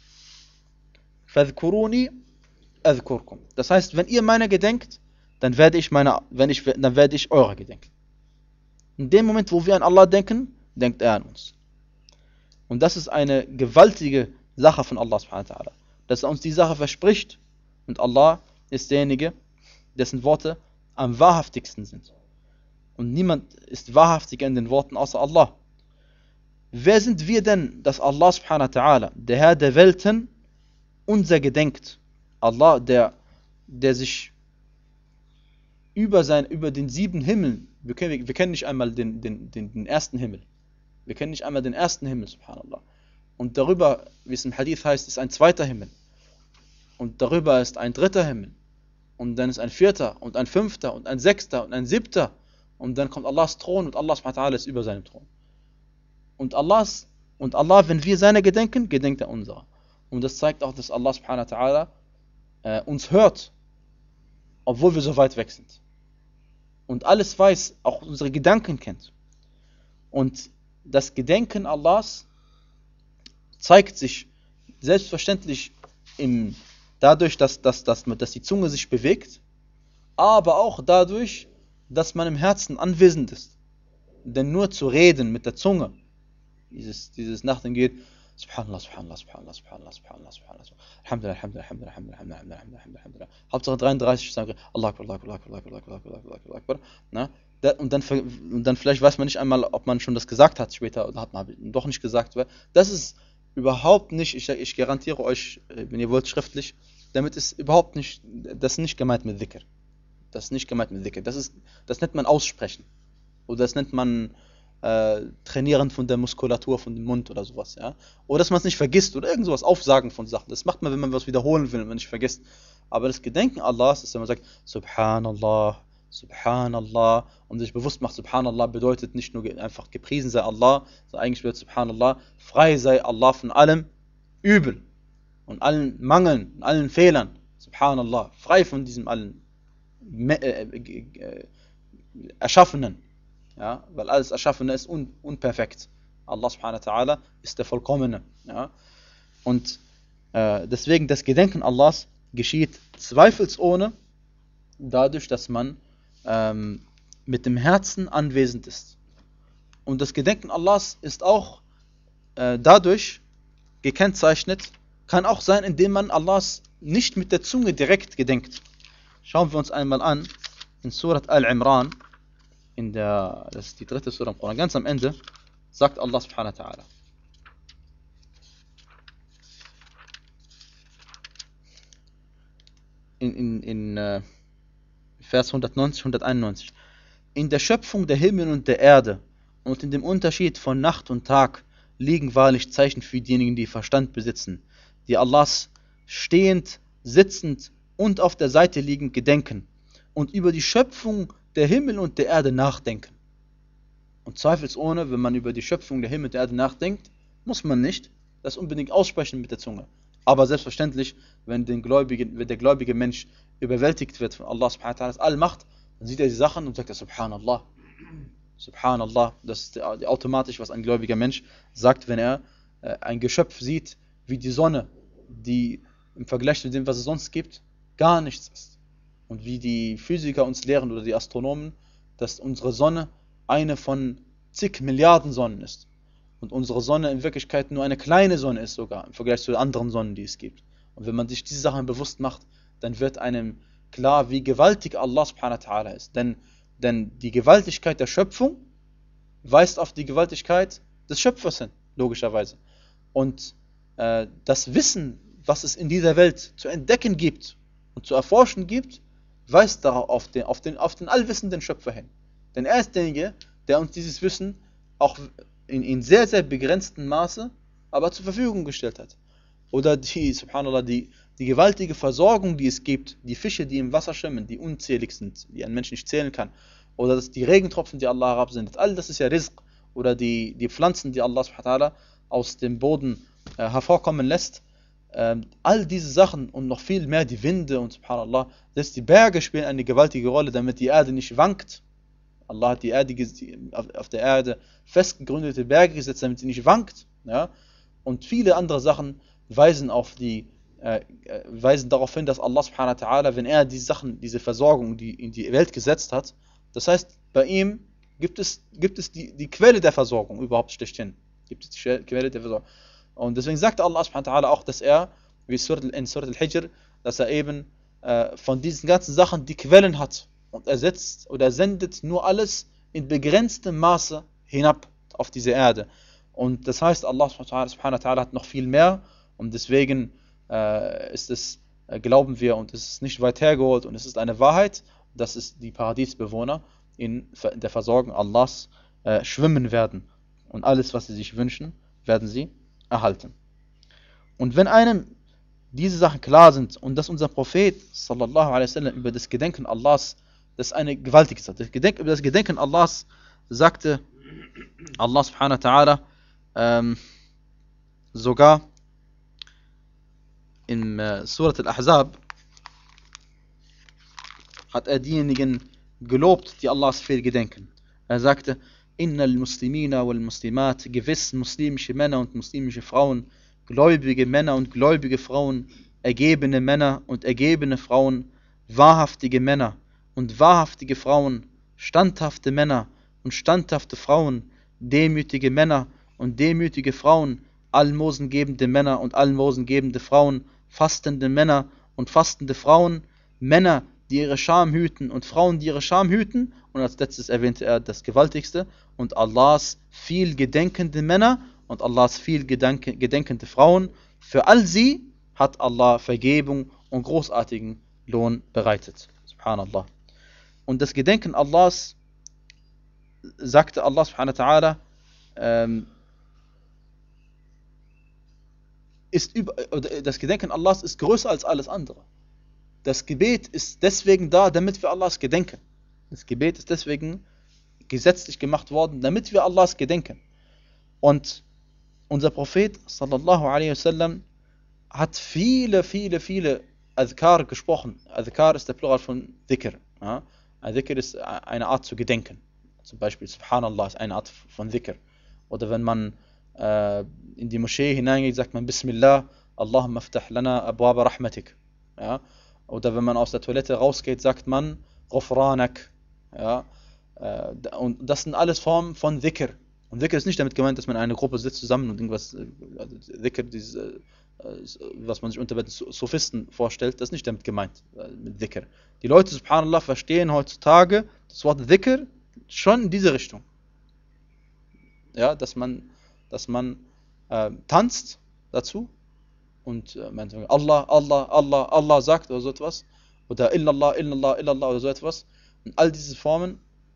S1: Fadhkuruni adhkurkum. Das heißt, wenn ihr meiner gedenkt, dann werde ich meiner, wenn ich, dann werde ich eurer gedenken. In dem Moment, wo wir an Allah denken, denkt er an uns. Und das ist eine gewaltige Sache von Allah subhanahu wa ta'ala, dass er uns die Sache verspricht, und Allah ist derjenige, dessen Worte am wahrhaftigsten sind. Und niemand ist wahrhaftiger in den Worten außer Allah. Wer sind wir denn, dass Allah subhanahu wa ta'ala, der Herr der Welten, unser gedenkt? Allah, der, der sich über, sein, über den sieben Himmeln, wir kennen, wir kennen nicht einmal den, den, den, den ersten Himmel. Wir kennen nicht einmal den ersten Himmel, subhanallah. Und darüber, wie es im Hadith heißt, ist ein zweiter Himmel. Und darüber ist ein dritter Himmel. Und dann ist ein vierter und ein fünfter und ein sechster und ein siebter. Und dann kommt Allahs Thron und Allah subhanahu wa ta'ala ist über seinem Thron. Und, Allahs, und Allah, wenn wir seine gedenken, gedenkt er unserer. Und das zeigt auch, dass Allah subhanahu wa ta'ala äh, uns hört, obwohl wir so weit weg sind. Und alles weiß, auch unsere Gedanken kennt. Und das Gedenken Allahs zeigt sich selbstverständlich im, dadurch, dass, dass, dass, dass die Zunge sich bewegt, aber auch dadurch, dass man im Herzen anwesend ist. Denn nur zu reden mit der Zunge, dieses, dieses Nachdenken geht, Subhanallah, Subhanallah, Subhanallah, Subhanallah, Subhanallah, Subhanallah, Alhamdulillah, Alhamdulillah, Alhamdulillah, Alhamdulillah, Alhamdulillah, Alhamdulillah, Alhamdulillah. Hauptsache dreiunddreißig sagen, Allah Akbar, Allah Akbar, Allah Akbar, Allah Akbar, Allah Akbar, Allah Akbar. Na? Und dann, und dann vielleicht weiß man nicht einmal, ob man schon das gesagt hat später oder hat man doch nicht gesagt. Das ist überhaupt nicht, ich, ich garantiere euch, wenn ihr wollt, schriftlich, damit ist überhaupt nicht, das ist nicht gemeint mit Dhikr. Das ist nicht gemeint mit Dhikr. Das ist, das nennt man Aussprechen. Oder das nennt man äh, Trainieren von der Muskulatur, von dem Mund oder sowas. Ja? Oder dass man es nicht vergisst oder irgend sowas, Aufsagen von Sachen. Das macht man, wenn man was wiederholen will, wenn man nicht vergisst. Aber das Gedenken Allahs ist, wenn man sagt, Subhanallah, Subhanallah, und sich bewusst macht, Subhanallah bedeutet nicht nur einfach gepriesen sei Allah, sondern eigentlich bedeutet Subhanallah, frei sei Allah von allem Übel und allen Mangeln und allen Fehlern. Subhanallah, frei von diesem allen äh, äh, Erschaffenen. Ja, weil alles Erschaffene ist un, unperfekt. Allah subhanahu wa ta'ala ist der Vollkommene. Ja. Und äh, deswegen das Gedenken Allahs geschieht zweifelsohne dadurch, dass man ähm, mit dem Herzen anwesend ist. Und das Gedenken Allahs ist auch äh, dadurch gekennzeichnet, kann auch sein, indem man Allahs nicht mit der Zunge direkt gedenkt. Schauen wir uns einmal an, in Surat Al-Imran, in der, das ist die dritte Surah im Koran, ganz am Ende, sagt Allah subhanahu wa ta'ala. In, in, in uh, Vers hundertneunzig, hunderteinundneunzig. in der Schöpfung der Himmel und der Erde und in dem Unterschied von Nacht und Tag liegen wahrlich Zeichen für diejenigen, die Verstand besitzen, die Allahs stehend, sitzend und auf der Seite liegend gedenken und über die Schöpfung der Himmel und der Erde nachdenken. Und zweifelsohne, wenn man über die Schöpfung der Himmel und der Erde nachdenkt, muss man nicht das unbedingt aussprechen mit der Zunge. Aber selbstverständlich, wenn, den Gläubigen, wenn der gläubige Mensch überwältigt wird von Allah subhanahu wa ta'ala's Allmacht, dann sieht er die Sachen und sagt er Subhanallah. Subhanallah. Das ist automatisch, was ein gläubiger Mensch sagt, wenn er äh, ein Geschöpf sieht, wie die Sonne, die im Vergleich zu dem, was es sonst gibt, gar nichts ist. Und wie die Physiker uns lehren oder die Astronomen, dass unsere Sonne eine von zig Milliarden Sonnen ist. Und unsere Sonne in Wirklichkeit nur eine kleine Sonne ist sogar, im Vergleich zu den anderen Sonnen, die es gibt. Und wenn man sich diese Sachen bewusst macht, dann wird einem klar, wie gewaltig Allah subhanahu wa ta'ala ist. Denn, denn die Gewaltigkeit der Schöpfung weist auf die Gewaltigkeit des Schöpfers hin, logischerweise. Und äh, das Wissen, was es in dieser Welt zu entdecken gibt und zu erforschen gibt, weist darauf auf den, auf den, auf den allwissenden Schöpfer hin. Denn er ist derjenige, der uns dieses Wissen auch in, in sehr, sehr begrenztem Maße aber zur Verfügung gestellt hat. Oder die, subhanallah, die, die gewaltige Versorgung, die es gibt, die Fische, die im Wasser schwimmen, die unzählig sind, die ein Mensch nicht zählen kann. Oder das, die Regentropfen, die Allah herabsendet. All das ist ja Rizq. Oder die, die Pflanzen, die Allah subhanahu wa ta'ala aus dem Boden äh, hervorkommen lässt. Ähm, all diese Sachen und noch viel mehr, die Winde und subhanallah, selbst die Berge spielen eine gewaltige Rolle, damit die Erde nicht wankt. Allah hat die Erde, auf der Erde fest gegründete Berge gesetzt, damit sie nicht wankt. Ja? Und viele andere Sachen weisen, auf die, äh, weisen darauf hin, dass Allah subhanahu wa ta'ala, wenn er diese Sachen, diese Versorgung, die in die Welt gesetzt hat, das heißt, bei ihm gibt es, gibt es die, die Quelle der Versorgung überhaupt schlechthin. Gibt es die Quelle der Versorgung. Und deswegen sagt Allah subhanahu wa ta'ala auch, dass er, wie in Surat al-Hijr, dass er eben äh, von diesen ganzen Sachen die Quellen hat. Und er setzt oder sendet nur alles in begrenztem Maße hinab auf diese Erde. Und das heißt, Allah subhanahu wa ta'ala hat noch viel mehr. Und deswegen äh, ist es, äh, glauben wir, und es ist nicht weit hergeholt, und es ist eine Wahrheit, dass es die Paradiesbewohner in, in der Versorgung Allahs äh, schwimmen werden. Und alles, was sie sich wünschen, werden sie erhalten. Und wenn einem diese Sachen klar sind und dass unser Prophet sallallahu alaihi wasallam über das Gedenken Allahs, das ist eine gewaltige Sache. Das Gedenken, über das Gedenken Allahs sagte Allah subhanahu wa ta'ala ähm, sogar im äh, Surat al-Ahzab hat er diejenigen gelobt, die Allahs Fehl gedenken. Er sagte, Innal Muslimina wal Muslimat, gewiss muslimische Männer und muslimische Frauen, gläubige Männer und gläubige Frauen, ergebene Männer und ergebene Frauen, wahrhaftige Männer und wahrhaftige Frauen, standhafte Männer und standhafte Frauen, demütige Männer und demütige Frauen, almosengebende Männer und almosengebende Frauen, fastende Männer und fastende Frauen, Männer, die ihre Scham hüten und Frauen, die ihre Scham hüten. Und als letztes erwähnte er das Gewaltigste und Allahs viel gedenkende Männer und Allahs viel gedenke, gedenkende Frauen. Für all sie hat Allah Vergebung und großartigen Lohn bereitet. Subhanallah. Und das Gedenken Allahs, sagte Allah subhanahu wa ta'ala, ähm, ist über, das Gedenken Allahs ist größer als alles andere. Das Gebet ist deswegen da, damit wir Allahs gedenken. Das Gebet ist deswegen gesetzlich gemacht worden, damit wir Allahs gedenken. Und unser Prophet sallallahu alaihi wasallam hat viele, viele, viele Adhkar gesprochen. Adhkar ist der Plural von Dhikr. Ja? Dhikr ist eine Art zu gedenken. Zum Beispiel Subhanallah ist eine Art von Dhikr. Oder wenn man äh, in die Moschee hineingeht, sagt man Bismillah, Allahumma aftah lana abwaba rahmatik. Ja? Oder wenn man aus der Toilette rausgeht, sagt man Ghufranak. Ja? Äh, und das sind alles Formen von Dhikr. Und Dhikr ist nicht damit gemeint, dass man in einer Gruppe sitzt zusammen und irgendwas, also Dhikr, dieses, äh, was man sich unter Sophisten vorstellt, das ist nicht damit gemeint, äh, mit Dhikr. Die Leute, subhanallah, verstehen heutzutage das Wort Dhikr schon in diese Richtung. Ja, dass man, dass man äh, tanzt dazu und äh, man sagt, Allah, Allah, Allah, Allah sagt oder so etwas. Oder Illallah, Illallah, Illallah oder so etwas. Und all diese Formen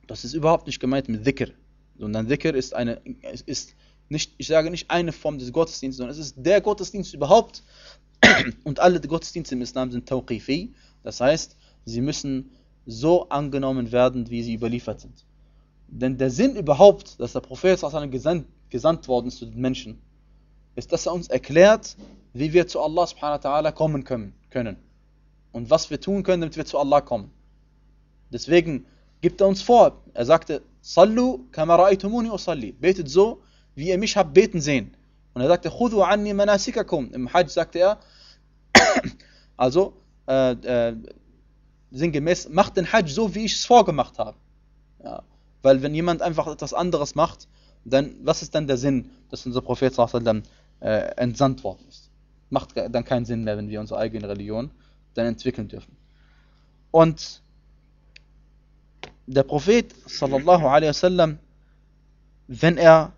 S1: Das ist überhaupt nicht gemeint mit Dhikr. Sondern Dhikr ist eine, ist nicht, ich sage nicht eine Form des Gottesdienstes, sondern es ist der Gottesdienst überhaupt. Und alle Gottesdienste im Islam sind Tawqifi. Das heißt, sie müssen so angenommen werden, wie sie überliefert sind. Denn der Sinn überhaupt, dass der Prophet gesandt, gesandt worden ist zu den Menschen, ist, dass er uns erklärt, wie wir zu Allah subhanahu wa ta'ala kommen können. Und was wir tun können, damit wir zu Allah kommen. Deswegen gibt er uns vor, er sagte, Sallu kama ra'aytumuni usalli. Betet so, wie ihr mich habt beten sehen. Und er sagte, Khudhu anni manasikakum. Im Hajj sagte er, also, äh, äh, sinngemäß, macht den Hajj so, wie ich es vorgemacht habe. Ja. Weil wenn jemand einfach etwas anderes macht, dann, was ist dann der Sinn, dass unser Prophet sallam, äh, entsandt worden ist? Macht dann keinen Sinn mehr, wenn wir unsere eigene Religion dann entwickeln dürfen. Und der Prophet sallallahu alaihi wasallam, wenn er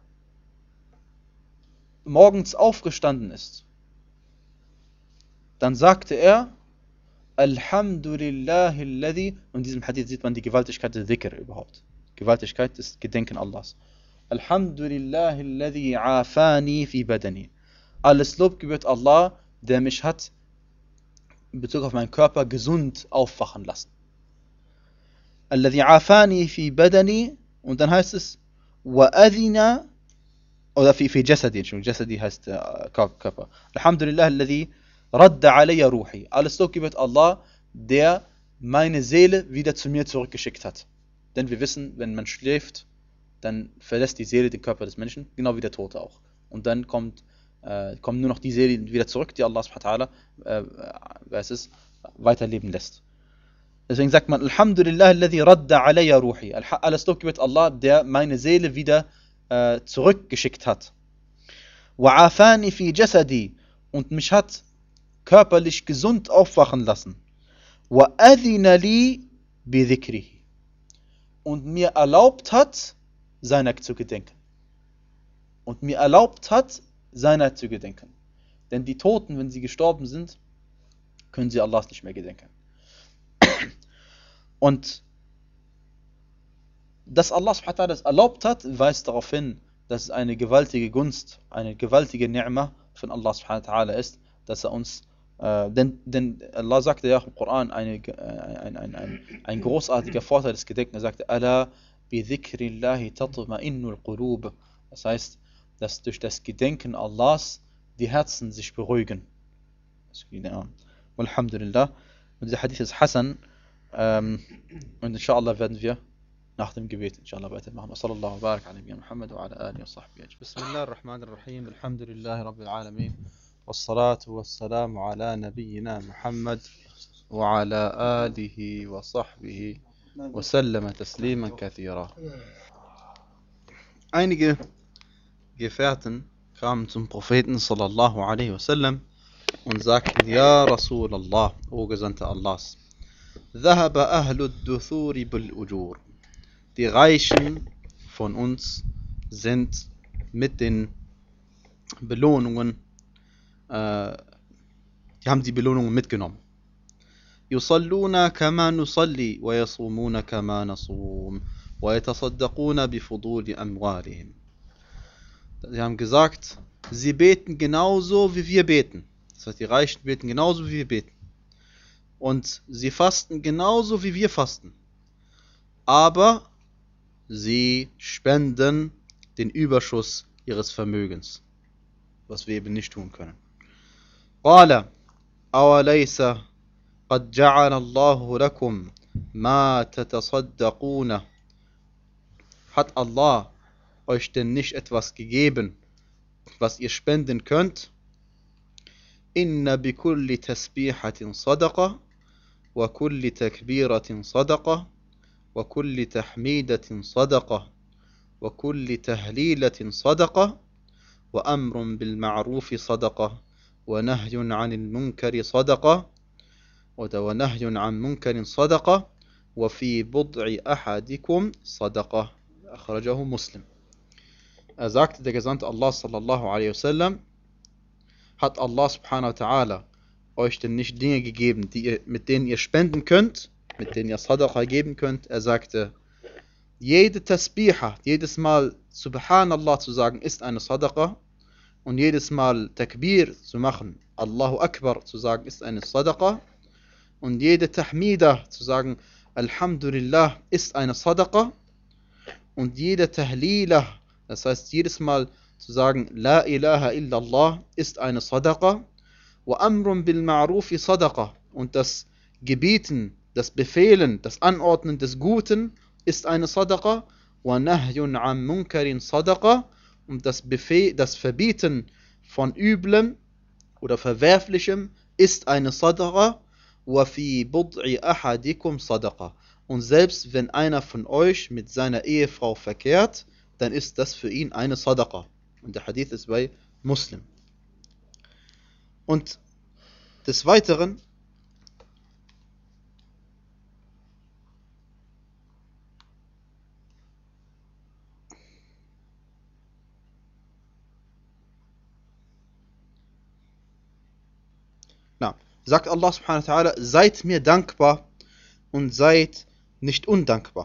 S1: morgens aufgestanden ist, dann sagte er, Alhamdulillahi alladhi, und in diesem Hadith sieht man die Gewaltigkeit des Dhikr überhaupt. Gewaltigkeit des Gedenken Allahs. Alhamdulillahi alladhi afani fi badani. Alles Lob gebührt Allah, der mich hat in Bezug auf meinen Körper gesund aufwachen lassen. Alladhi afani fi badani, und dann heißt es wa adhina, oder fi, fi jasadi, Entschuldigung, jasadi heißt äh, Körper. Alhamdulillah alladhi radda alayya ruhi. Alles Lob gebührt Allah, der meine Seele wieder zu mir zurückgeschickt hat. Denn wir wissen, wenn man schläft, dann verlässt die Seele den Körper des Menschen, genau wie der Tote auch. Und dann kommt, äh, kommt nur noch die Seele wieder zurück, die Allah subhanahu wa ta'ala äh, es, weiterleben lässt. Deswegen sagt man, Alhamdulillah alladhi radda alayya ruhi. Alles Lob gebührt Allah, der meine Seele wieder äh, zurückgeschickt hat. Wa afani fi jasadi, und mich hat körperlich gesund aufwachen lassen. Wa adhina li bi dhikrihi, und mir erlaubt hat, seiner zu gedenken. Und mir erlaubt hat, seiner zu gedenken. Denn die Toten, wenn sie gestorben sind, können sie Allahs nicht mehr gedenken. Und dass Allah subhanahu wa ta'ala das erlaubt hat, weist darauf hin, dass es eine gewaltige Gunst, eine gewaltige Ni'mah von Allah subhanahu wa ta'ala ist, dass er uns, äh, denn, denn Allah sagte ja im Koran, eine, ein, ein, ein, ein großartiger Vorteil des Gedenkens, er sagte, Ala bi dhikrillahi tatma'innul qulub. Das heißt, dass durch das Gedenken Allahs die Herzen sich beruhigen. Alhamdulillah. Und dieser Hadith ist Hassan. Ähm, und inshallah werden wir nach dem Gebet inshallah weitermachen. Wa sallallahu barak ala nabiyyina Muhammad wa ala alihi wa sahbihi ajma'in. Bismillahir Rahmanir Rahim. Alhamdulillahi Rabbil Alamin. Wassalatu wassalamu ala nabiyyina Muhammad wa ala alihi wa sahbihi wa sallama tasliman kathira. Einige Gefährten kamen zum Propheten sallallahu alaihi wasallam und sagten, Ja Rasulallah, O Gesandter Allahs, ذهب أهل الدثور بالأجور. Die Reichen von uns sind mit den Belohnungen, äh, die haben die Belohnungen mitgenommen. يصلون كما نصلي ويصومون كما نصوم ويتصدقون بفضول أموالهم. Sie haben gesagt, sie beten genauso wie wir beten. Das heißt, die Reichen beten genauso wie wir beten. Und sie fasten genauso wie wir fasten. Aber sie spenden den Überschuss ihres Vermögens, was wir eben nicht tun können. قال أوليس قد جعل الله لكم ما تتصدقون. Hat Allah euch denn nicht etwas gegeben, was ihr spenden könnt? Inna bi kulli tasbihatin sadaqa wa kulli takbiratin sadaqa wa kulli tahmidatin sadaqa wa kulli tahlilatin sadaqa wa amrun bil ma'rufi sadaqa wa nahyun 'anil munkari sadaqa wa nahyun 'an munkarin sadaqa wa fi bud'i ahadikum sadaqa. Akhrajahu Muslim. Er sagte, der Gesandte Allah sallallahu alaihi wasallam, hat Allah subhanahu wa ta'ala euch denn nicht Dinge gegeben, die ihr, mit denen ihr spenden könnt, mit denen ihr Sadaqa geben könnt? Er sagte, jede Tasbiha, jedes Mal Subhanallah zu sagen, ist eine Sadaqa. Und jedes Mal Takbir zu machen, Allahu Akbar zu sagen, ist eine Sadaqa. Und jede Tahmida zu sagen, Alhamdulillah, ist eine Sadaqa. Und jede Tahlila, das heißt jedes Mal zu sagen, La ilaha illallah, ist eine Sadaqa. Wa amrun bil ma'rufi Sadaqa. Und das Gebieten, das Befehlen, das Anordnen des Guten ist eine Sadaqa. Wa nahyun an munkarin Sadaqa. Und das, Befehl, das Verbieten von Üblem oder Verwerflichem ist eine Sadaqa. Wa fi bud'i ahadikum Sadaqa. Und selbst wenn einer von euch mit seiner Ehefrau verkehrt, dann ist das für ihn eine Sadaqa. Und der Hadith ist bei Muslim. Und des Weiteren na, sagt Allah subhanahu wa ta'ala, seid mir dankbar und seid nicht undankbar.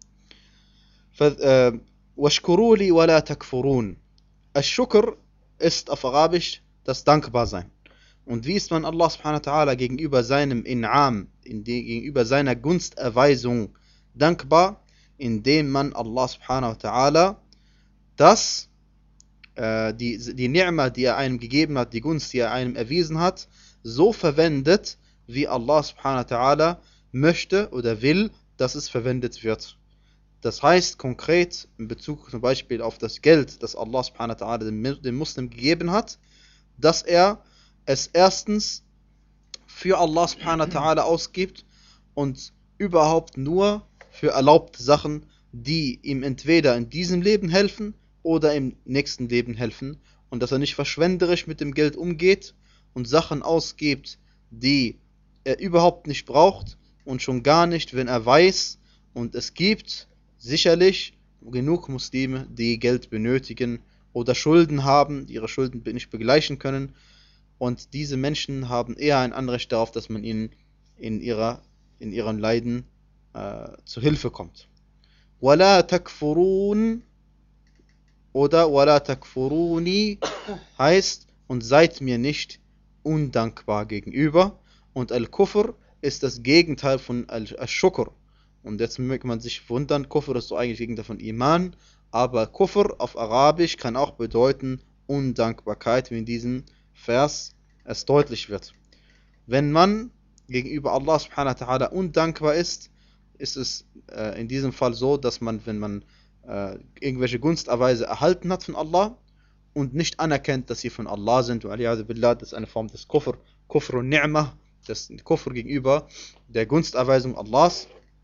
S1: وَاشْكُرُوا لِي وَلَا تَكْفُرُونَ. Ash-Shukr ist auf Arabisch das Dankbarsein. Und wie ist man Allah subhanahu wa ta'ala gegenüber seinem In'am, gegenüber seiner Gunsterweisung dankbar? Indem man Allah subhanahu wa ta'ala das, äh, die, die Ni'ma, die er einem gegeben hat, die Gunst, die er einem erwiesen hat, so verwendet, wie Allah subhanahu wa ta'ala möchte oder will, dass es verwendet wird. Das heißt konkret in Bezug zum Beispiel auf das Geld, das Allah subhanahu wa ta'ala dem, dem Muslim gegeben hat, dass er es erstens für Allah subhanahu wa ta'ala ausgibt und überhaupt nur für erlaubte Sachen, die ihm entweder in diesem Leben helfen oder im nächsten Leben helfen, und dass er nicht verschwenderisch mit dem Geld umgeht und Sachen ausgibt, die er überhaupt nicht braucht, und schon gar nicht, wenn er weiß, und es gibt sicherlich genug Muslime, die Geld benötigen oder Schulden haben, die ihre Schulden nicht begleichen können, und diese Menschen haben eher ein Anrecht darauf, dass man ihnen in, ihrer, in ihren Leiden äh, zu Hilfe kommt. وَلَا تَكْفُرُونَ oder وَلَا تَكْفُرُونِ heißt, und seid mir nicht undankbar gegenüber. Und Al-Kufr ist das Gegenteil von Al-Shukr. Und jetzt möge man sich wundern, Kufr ist so eigentlich Gegenteil von Iman, aber Kufr auf Arabisch kann auch bedeuten Undankbarkeit, wie in diesem Vers es deutlich wird. Wenn man gegenüber Allah subhanahu wa ta'ala undankbar ist, ist es äh, in diesem Fall so, dass man, wenn man äh, irgendwelche Gunsterweise erhalten hat von Allah und nicht anerkennt, dass sie von Allah sind, das ist eine Form des Kufr, Kufr und Ni'mah, das Kufr gegenüber der Gunsterweisung Allahs,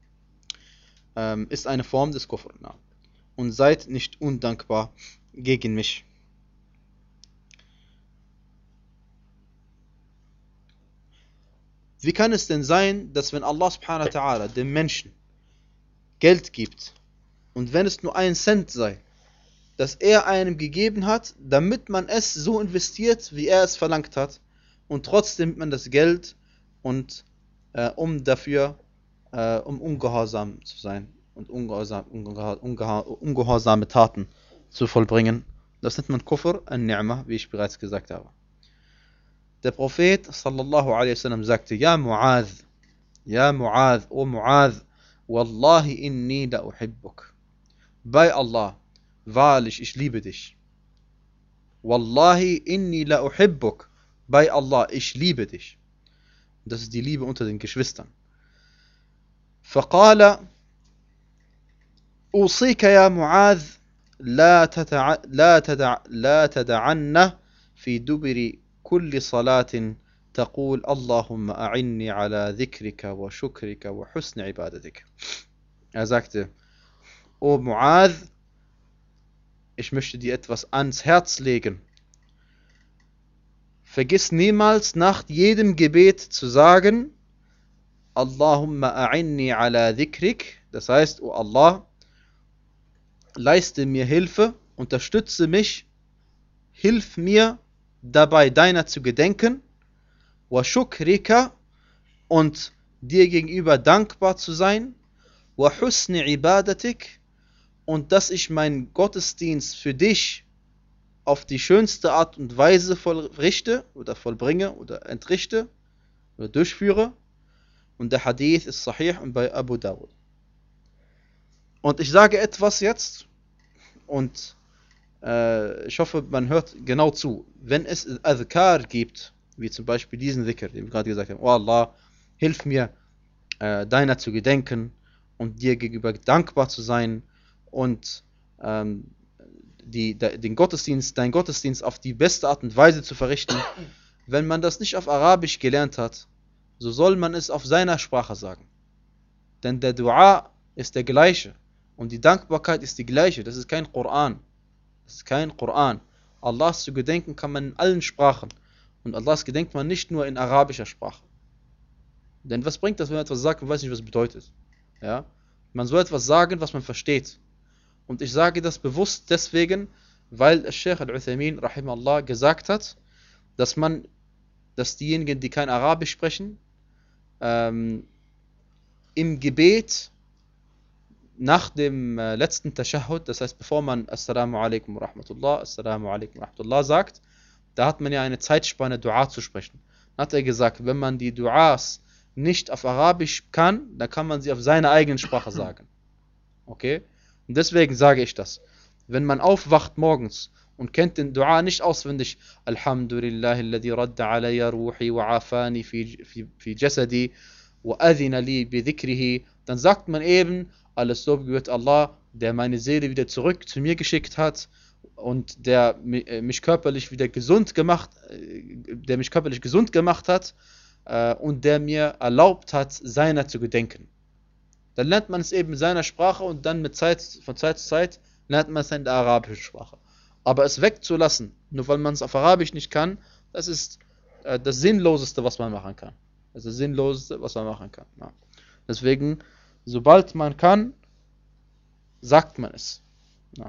S1: ähm, ist eine Form des Kufr. Und seid nicht undankbar gegen mich. Wie kann es denn sein, dass wenn Allah subhanahu wa ta'ala dem Menschen Geld gibt und wenn es nur ein Cent sei, dass er einem gegeben hat, damit man es so investiert, wie er es verlangt hat, und trotzdem nimmt man das Geld und äh, um dafür, äh, um ungehorsam zu sein und ungehorsam, ungehorsam, ungehorsam, ungehorsame Taten zu vollbringen. Das nennt man Kufr an-Ni'mah, wie ich bereits gesagt habe. Der Prophet sallallahu alaihi wasallam sagte: Ja Mu'adh, ja Mu'adh, o Mu'adh, Wallahi inni la uhibbuk. Bei Allah, wahrlich, ich liebe dich. Wallahi inni la uhibbuk. Bei Allah, ich liebe dich. Und das ist die Liebe unter den Geschwistern. فقال أوصيك يا معاذ لا تدع لا تدع لا تدعن في دبر كل صلاة تقول اللهم أعني على ذكرك وشكرك وحسن عبادتك. Er sagte: O Mu'adh, ich möchte dir etwas ans Herz legen. Vergiss niemals nach jedem Gebet zu sagen: Allahumma a'inni ala dhikrik. Das heißt, O Allah, leiste mir Hilfe, unterstütze mich, hilf mir dabei deiner zu gedenken, wa shukrika, und dir gegenüber dankbar zu sein, wa husni ibadatik, und dass ich meinen Gottesdienst für dich auf die schönste Art und Weise vollrichte oder vollbringe oder entrichte oder durchführe. Und der Hadith ist sahih und bei Abu Dawud. Und ich sage etwas jetzt und äh, ich hoffe, man hört genau zu. Wenn es Adhkar gibt, wie zum Beispiel diesen Dhikr, den wir gerade gesagt haben, oh Allah, hilf mir, äh, deiner zu gedenken und dir gegenüber dankbar zu sein und ähm, die, de, den Gottesdienst, deinen Gottesdienst auf die beste Art und Weise zu verrichten. Wenn man das nicht auf Arabisch gelernt hat, so soll man es auf seiner Sprache sagen. Denn der Dua ist der gleiche und die Dankbarkeit ist die gleiche. Das ist kein Koran. Das ist kein Koran. Allahs zu gedenken kann man in allen Sprachen. Und Allahs gedenkt man nicht nur in arabischer Sprache. Denn was bringt das, wenn man etwas sagt und weiß nicht, was es bedeutet? Ja? Man soll etwas sagen, was man versteht. Und ich sage das bewusst deswegen, weil Sheikh Al-Uthaymin rahimahullah gesagt hat, dass man, dass diejenigen, die kein Arabisch sprechen, ähm, im Gebet nach dem äh, letzten Tashahhud, das heißt bevor man Assalamu alaikum wa rahmatullah, Assalamu alaikum wa rahmatullah sagt, da hat man ja eine Zeitspanne Dua zu sprechen. Dann hat er gesagt, wenn man die Duas nicht auf Arabisch kann, dann kann man sie auf seiner eigenen Sprache sagen. Okay? Und deswegen sage ich das. Wenn man aufwacht morgens und kennt den Dua nicht auswendig, Alhamdulillah alladhi radda alayya ruhi wa afani fi, fi, fi jasadi wa adhina li bi dhikrihi, dann sagt man eben, alles Lob gebührt Allah, der meine Seele wieder zurück zu mir geschickt hat und der mich körperlich wieder gesund gemacht, der mich körperlich gesund gemacht hat und der mir erlaubt hat, seiner zu gedenken. Dann lernt man es eben in seiner Sprache und dann mit Zeit, von Zeit zu Zeit lernt man es in der arabischen Sprache. Aber es wegzulassen, nur weil man es auf Arabisch nicht kann, das ist äh, das Sinnloseste, was man machen kann. Das ist das Sinnloseste, was man machen kann. Ja. Deswegen, sobald man kann, sagt man es. Ja.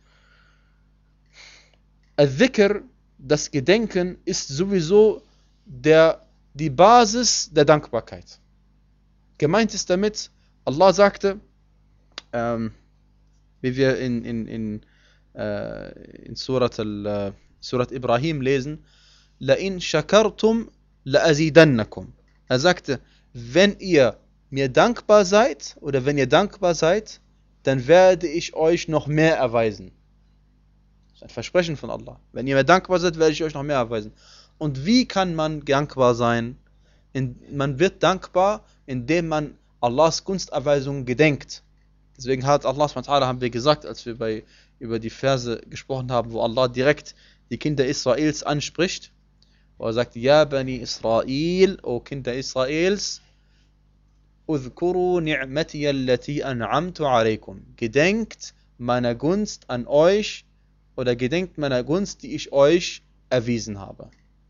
S1: Al-Dhikr, das Gedenken, ist sowieso der, die Basis der Dankbarkeit. Gemeint ist damit, Allah sagte, ähm, wie wir in, in, in, äh, in Surat, al, äh, Surat Ibrahim lesen, لَإِن شَكَرْتُمْ لَأَزِيدَنَّكُمْ. Er sagte, wenn ihr mir dankbar seid, oder wenn ihr dankbar seid, dann werde ich euch noch mehr erweisen. Das ist ein Versprechen von Allah. Wenn ihr mir dankbar seid, werde ich euch noch mehr erweisen. Und wie kann man dankbar sein? In, man wird dankbar, indem man Allahs Gunsterweisungen gedenkt. Deswegen hat Allah subhanahu wa ta'ala, haben wir gesagt, als wir bei, über die Verse gesprochen haben, wo Allah direkt die Kinder Israels anspricht, wo er sagt, Ja Bani Israel, O Kinder Israels, Udhkuru ni'mati allati an'amtu alaykum. Gedenkt meiner Gunst an euch, oder gedenkt meiner Gunst, die ich euch erwiesen habe.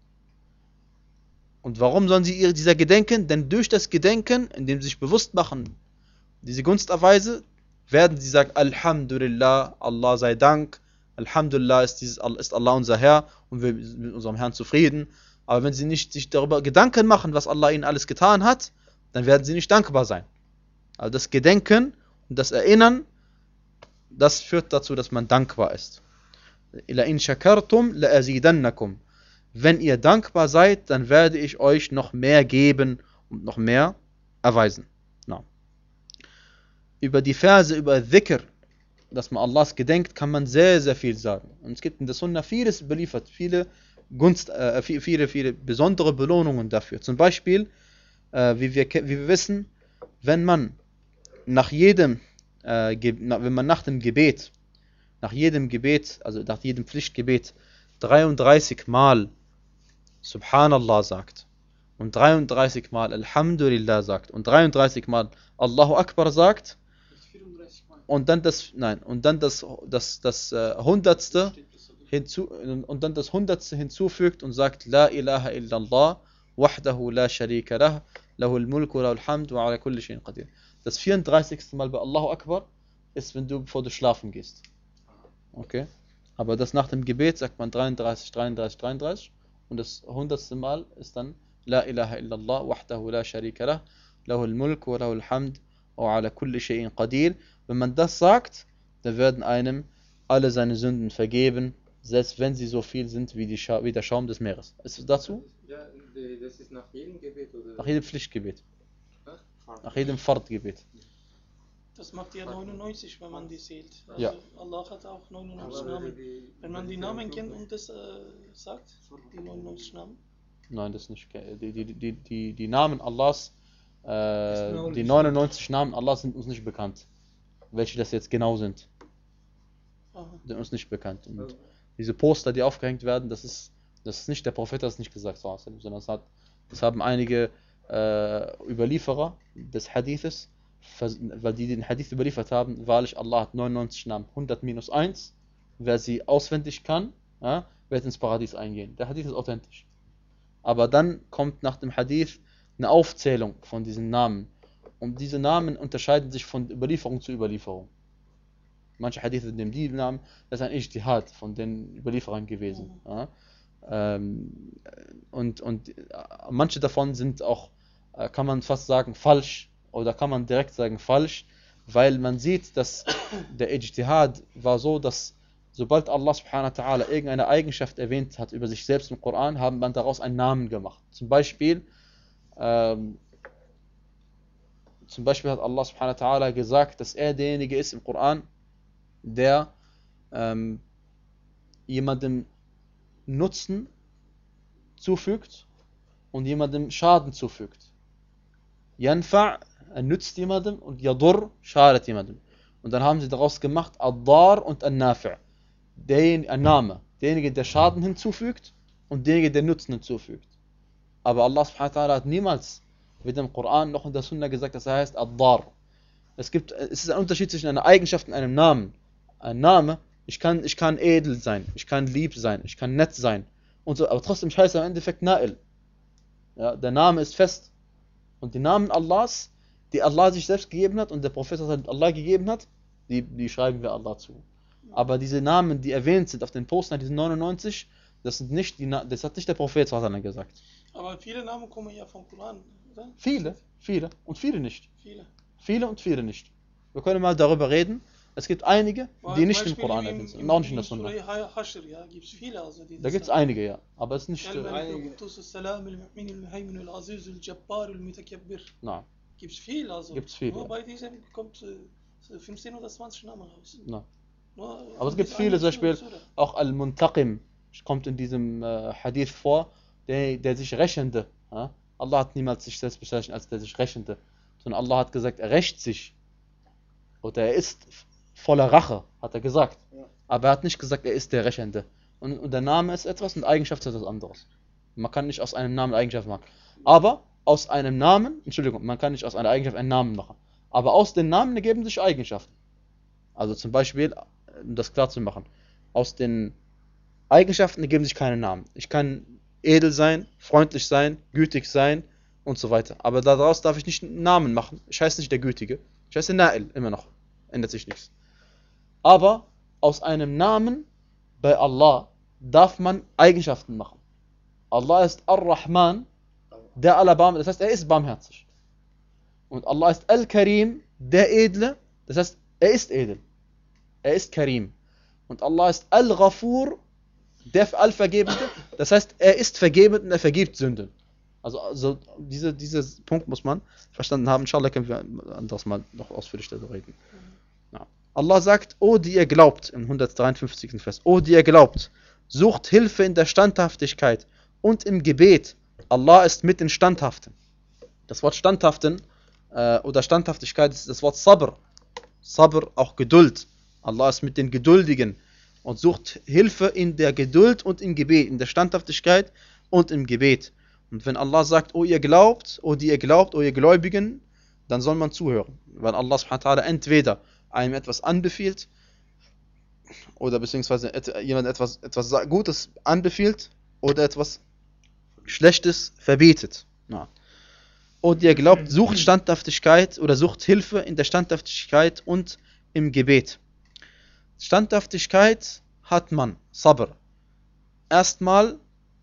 S1: Und warum sollen sie dieser gedenken? Denn durch das Gedenken, indem sie sich bewusst machen, diese Gunsterweise, werden sie sagen, Alhamdulillah, Allah sei Dank, Alhamdulillah ist, dieses, ist Allah unser Herr und wir sind mit unserem Herrn zufrieden. Aber wenn sie nicht sich darüber Gedanken machen, was Allah ihnen alles getan hat, dann werden sie nicht dankbar sein. Also das Gedenken und das Erinnern, das führt dazu, dass man dankbar ist. لَإِن شَكَرْتُمْ لَأَزِيدَنَّكُمْ. Wenn ihr dankbar seid, dann werde ich euch noch mehr geben und noch mehr erweisen. No. Über die Verse, über Dhikr, dass man Allahs gedenkt, kann man sehr, sehr viel sagen. Und es gibt in der Sunna vieles überliefert, viele, Gunst, äh, viele, viele besondere Belohnungen dafür. Zum Beispiel, äh, wie, wir, wie wir wissen, wenn man nach jedem, äh, wenn man nach dem Gebet, nach jedem Gebet, also nach jedem Pflichtgebet, dreiunddreißig Mal Subhanallah sagt und dreiunddreißig Mal Alhamdulillah sagt und dreiunddreißig Mal Allahu Akbar sagt und dann das, nein, und dann das, das, das, das uh, Hundertste hinzu, und dann das Hundertste hinzufügt und sagt La ilaha illallah wahdahu la sharika lah lahul mulku lahul hamd wa ala kulli shay'in qadir. Das vierunddreißigste Mal bei Allahu Akbar ist, wenn du, bevor du schlafen gehst. Okay? Aber das nach dem Gebet sagt man dreiunddreißig, dreiunddreißig, dreiunddreißig und das hundertste Mal ist dann La ilaha illallah wahdahu la sharika lah lahul mulku wa lahul hamd wa ala kulli shay'in qadir. Wenn man das sagt, da werden einem alle seine Sünden vergeben, selbst wenn sie so viel sind wie, die Scha wie der Schaum des Meeres. Ist es dazu?
S2: Ja, das ist nach jedem Gebet oder?
S1: Nach jedem Pflichtgebet. Nach jedem Fardgebet.
S3: Das macht ja neunundneunzig, wenn man die zählt. Also
S1: ja.
S3: Allah hat auch neunundneunzig Namen. Wenn man die Namen kennt und das äh, sagt, die neunundneunzig Namen.
S1: Nein, das nicht. Die, die, die, die, die Namen Allahs, äh, die neunundneunzig Namen Allahs sind uns nicht bekannt. Welche das jetzt genau sind. Aha. Sind uns nicht bekannt. Und diese Poster, die aufgehängt werden, das ist, das ist nicht der Prophet, das ist nicht gesagt, sondern das, hat, das haben einige äh, Überlieferer des Hadithes, weil die den Hadith überliefert haben, wahrlich, Allah hat neunundneunzig Namen, hundert minus eins, wer sie auswendig kann, ja, wird ins Paradies eingehen. Der Hadith ist authentisch. Aber dann kommt nach dem Hadith eine Aufzählung von diesen Namen. Und diese Namen unterscheiden sich von Überlieferung zu Überlieferung. Manche Hadithe nehmen die Namen, das ist ein Ijtihad von den Überlieferern gewesen. Ja. Ähm, und, und manche davon sind auch, kann man fast sagen, falsch, oder kann man direkt sagen falsch, weil man sieht, dass der Ijtihad war so, dass sobald Allah subhanahu wa ta'ala irgendeine Eigenschaft erwähnt hat über sich selbst im Koran, haben man daraus einen Namen gemacht. Zum Beispiel, ähm, zum Beispiel hat Allah subhanahu wa ta'ala gesagt, dass er derjenige ist im Koran, der ähm, jemandem Nutzen zufügt und jemandem Schaden zufügt. Yanfa' er nützt jemandem und Yadur schadet jemandem. Und dann haben sie daraus gemacht Ad-Dar und An-Nafi'. Der ein Name, derjenige, der Schaden hinzufügt und derjenige, der Nutzen hinzufügt. Aber Allah subhanahu wa ta'ala hat niemals weder im Koran noch in der Sunna gesagt, dass er heißt Ad-Dar. Es gibt, es ist ein Unterschied zwischen einer Eigenschaft und einem Namen. Ein Name, ich kann, ich kann edel sein, ich kann lieb sein, ich kann nett sein und so, aber trotzdem heißt er im Endeffekt Na'il. Ja, der Name ist fest. Und die Namen Allahs, die Allah sich selbst gegeben hat und der Prophet Allah gegeben hat, die, die schreiben wir Allah zu. Aber diese Namen, die erwähnt sind auf den Postern, diese neunundneunzig, das sind nicht die, das hat nicht der Prophet gesagt.
S3: Aber viele Namen kommen ja vom Koran, oder?
S1: Viele, viele und viele nicht.
S3: Viele.
S1: Viele und viele nicht. Wir können mal darüber reden. Es gibt einige, die nicht im Koran erwähnt sind und auch nicht in der Sunna.
S3: Ja, gibt's viele, also
S1: da gibt es einige, ja, aber es ist nicht...
S3: Einige.
S1: Nein.
S3: Gibt es viel, also.
S1: Gibt's viel,
S3: nur
S1: ja.
S3: bei diesem kommt äh, fünfzehn oder zwanzig Namen raus.
S1: Nein.
S3: Nur,
S1: aber es gibt viele, zum Beispiel auch Al-Muntaqim kommt in diesem äh, Hadith vor, der, der sich Rächende. Ja? Allah hat niemals sich selbst bezeichnet als der sich Rächende, sondern Allah hat gesagt, er rächt sich. Oder er ist voller Rache, hat er gesagt. Ja. Aber er hat nicht gesagt, er ist der Rächende. Und, und der Name ist etwas und Eigenschaft ist etwas anderes. Man kann nicht aus einem Namen eine Eigenschaft machen. Aber aus einem Namen, Entschuldigung, man kann nicht aus einer Eigenschaft einen Namen machen. Aber aus den Namen ergeben sich Eigenschaften. Also zum Beispiel, um das klar zu machen, aus den Eigenschaften ergeben sich keine Namen. Ich kann edel sein, freundlich sein, gütig sein und so weiter. Aber daraus darf ich nicht einen Namen machen. Ich heiße nicht der Gütige. Ich heiße Na'il, immer noch. Ändert sich nichts. Aber aus einem Namen bei Allah darf man Eigenschaften machen. Allah ist Ar-Rahman, der Allerbarm, das heißt, er ist barmherzig. Und Allah ist Al-Karim, der Edle, das heißt, er ist edel. Er ist Karim. Und Allah ist Al-Ghafur, der Allvergebende, das heißt, er ist vergebend und er vergibt Sünden. Also, also diese, dieses Punkt muss man verstanden haben. Inshallah können wir anderes Mal noch ausführlich darüber reden. Ja. Allah sagt, O die ihr glaubt, im hundertdreiundfünfzigsten Vers, O die ihr glaubt, sucht Hilfe in der Standhaftigkeit und im Gebet. Allah ist mit den Standhaften. Das Wort Standhaften äh, oder Standhaftigkeit ist das Wort Sabr. Sabr, auch Geduld. Allah ist mit den Geduldigen und sucht Hilfe in der Geduld und im Gebet, in der Standhaftigkeit und im Gebet. Und wenn Allah sagt, O ihr glaubt, O die ihr glaubt, O ihr Gläubigen, dann soll man zuhören. Weil Allah subhanahu wa ta'ala entweder einem etwas anbefiehlt oder beziehungsweise jemand etwas, etwas Gutes anbefiehlt oder etwas Schlechtes verbietet. Ja. Und ihr glaubt, sucht Standhaftigkeit oder sucht Hilfe in der Standhaftigkeit und im Gebet. Standhaftigkeit hat man, Sabr. Erstmal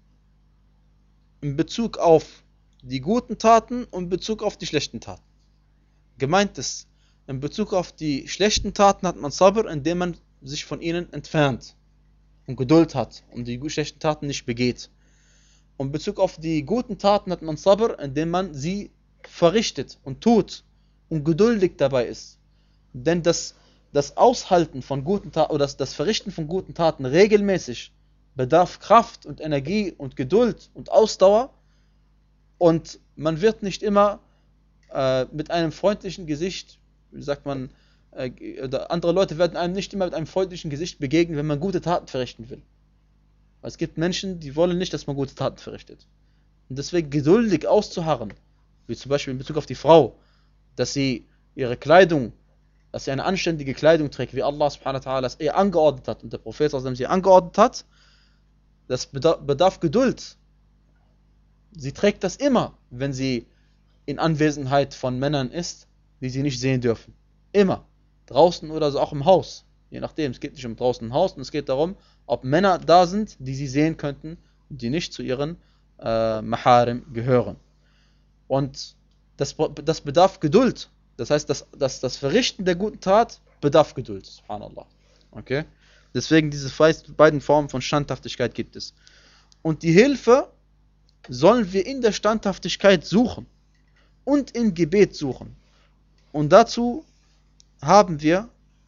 S1: in Bezug auf die guten Taten und in Bezug auf die schlechten Taten. Gemeint ist, in Bezug auf die schlechten Taten hat man Sabr, indem man sich von ihnen entfernt und Geduld hat und die schlechten Taten nicht begeht. Und in Bezug auf die guten Taten hat man Sabr, indem man sie verrichtet und tut und geduldig dabei ist. Denn das, das Aushalten von guten Taten oder das, das Verrichten von guten Taten regelmäßig bedarf Kraft und Energie und Geduld und Ausdauer, und man wird nicht immer äh, mit einem freundlichen Gesicht, wie sagt man, äh, oder andere Leute werden einem nicht immer mit einem freundlichen Gesicht begegnen, wenn man gute Taten verrichten will. Es gibt Menschen, die wollen nicht, dass man gute Taten verrichtet. Und deswegen geduldig auszuharren, wie zum Beispiel in Bezug auf die Frau, dass sie ihre Kleidung, dass sie eine anständige Kleidung trägt, wie Allah subhanahu wa ta'ala es ihr angeordnet hat und der Prophet sallallahu alaihi wasallam sie angeordnet hat, das bedarf Geduld. Sie trägt das immer, wenn sie in Anwesenheit von Männern ist, die sie nicht sehen dürfen. Immer. Draußen oder so, auch im Haus. Je nachdem, es geht nicht um draußen im Haus, und es geht darum, ob Männer da sind, die sie sehen könnten und die nicht zu ihren äh, Maharim gehören. Und das, das bedarf Geduld. Das heißt, das, das, das Verrichten der guten Tat bedarf Geduld. Subhanallah. Okay? Deswegen diese beiden Formen von Standhaftigkeit gibt es. Und die Hilfe sollen wir in der Standhaftigkeit suchen und im Gebet suchen. Und dazu haben wir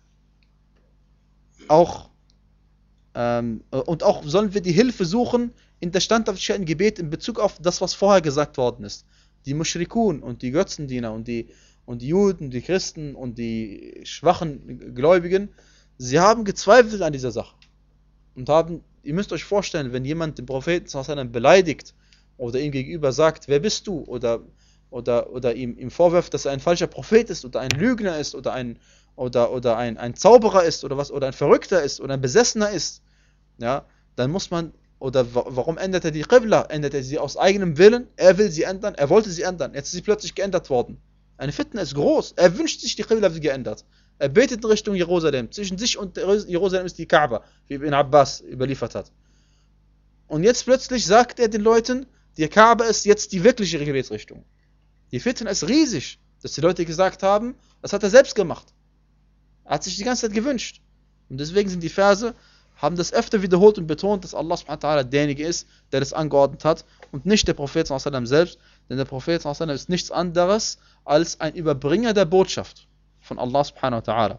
S1: auch ähm, und auch sollen wir die Hilfe suchen in der Standhaftigkeit im Gebet in Bezug auf das, was vorher gesagt worden ist. Die Mushrikun und die Götzendiener und die, und die Juden, die Christen und die schwachen Gläubigen, sie haben gezweifelt an dieser Sache. Und haben, ihr müsst euch vorstellen, wenn jemand den Propheten sallallahu alaihi wasallam beleidigt oder ihm gegenüber sagt, wer bist du? Oder, oder, oder ihm, ihm vorwirft, dass er ein falscher Prophet ist oder ein Lügner ist oder ein, oder, oder ein, ein Zauberer ist oder was, oder ein Verrückter ist oder ein Besessener ist, ja, dann muss man, oder warum ändert er die Qibla? Ändert er sie aus eigenem Willen? Er will sie ändern, er wollte sie ändern, jetzt ist sie plötzlich geändert worden. Eine Fitna ist groß, er wünscht sich, die Qibla wird geändert. Er betet in Richtung Jerusalem, zwischen sich und Jerusalem ist die Kaaba, wie Ibn Abbas überliefert hat. Und jetzt plötzlich sagt er den Leuten, die Kaaba ist jetzt die wirkliche Gebetsrichtung. Die Fitna ist riesig, dass die Leute gesagt haben, das hat er selbst gemacht. Er hat sich die ganze Zeit gewünscht. Und deswegen sind die Verse, haben das öfter wiederholt und betont, dass Allah subhanahu wa ta'ala derjenige ist, der das angeordnet hat und nicht der Prophet sallallahu alaihi wasallam selbst, denn der Prophet sallallahu alaihi wasallam ist nichts anderes als ein Überbringer der Botschaft von Allah subhanahu wa ta'ala.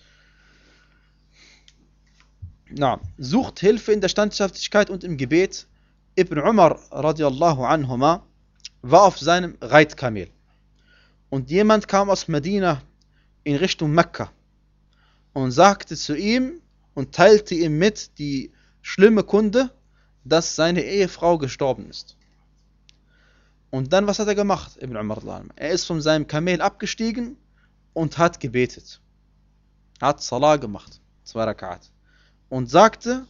S1: Na, sucht Hilfe in der Standhaftigkeit und im Gebet. Ibn Umar radiallahu anhuma war auf seinem Reitkamel und jemand kam aus Medina in Richtung Mekka und sagte zu ihm und teilte ihm mit die schlimme Kunde, dass seine Ehefrau gestorben ist. Und dann, was hat er gemacht, Ibn Umar? Er ist von seinem Kamel abgestiegen und hat gebetet. Hat Salah gemacht, zwei Rakat. Und sagte,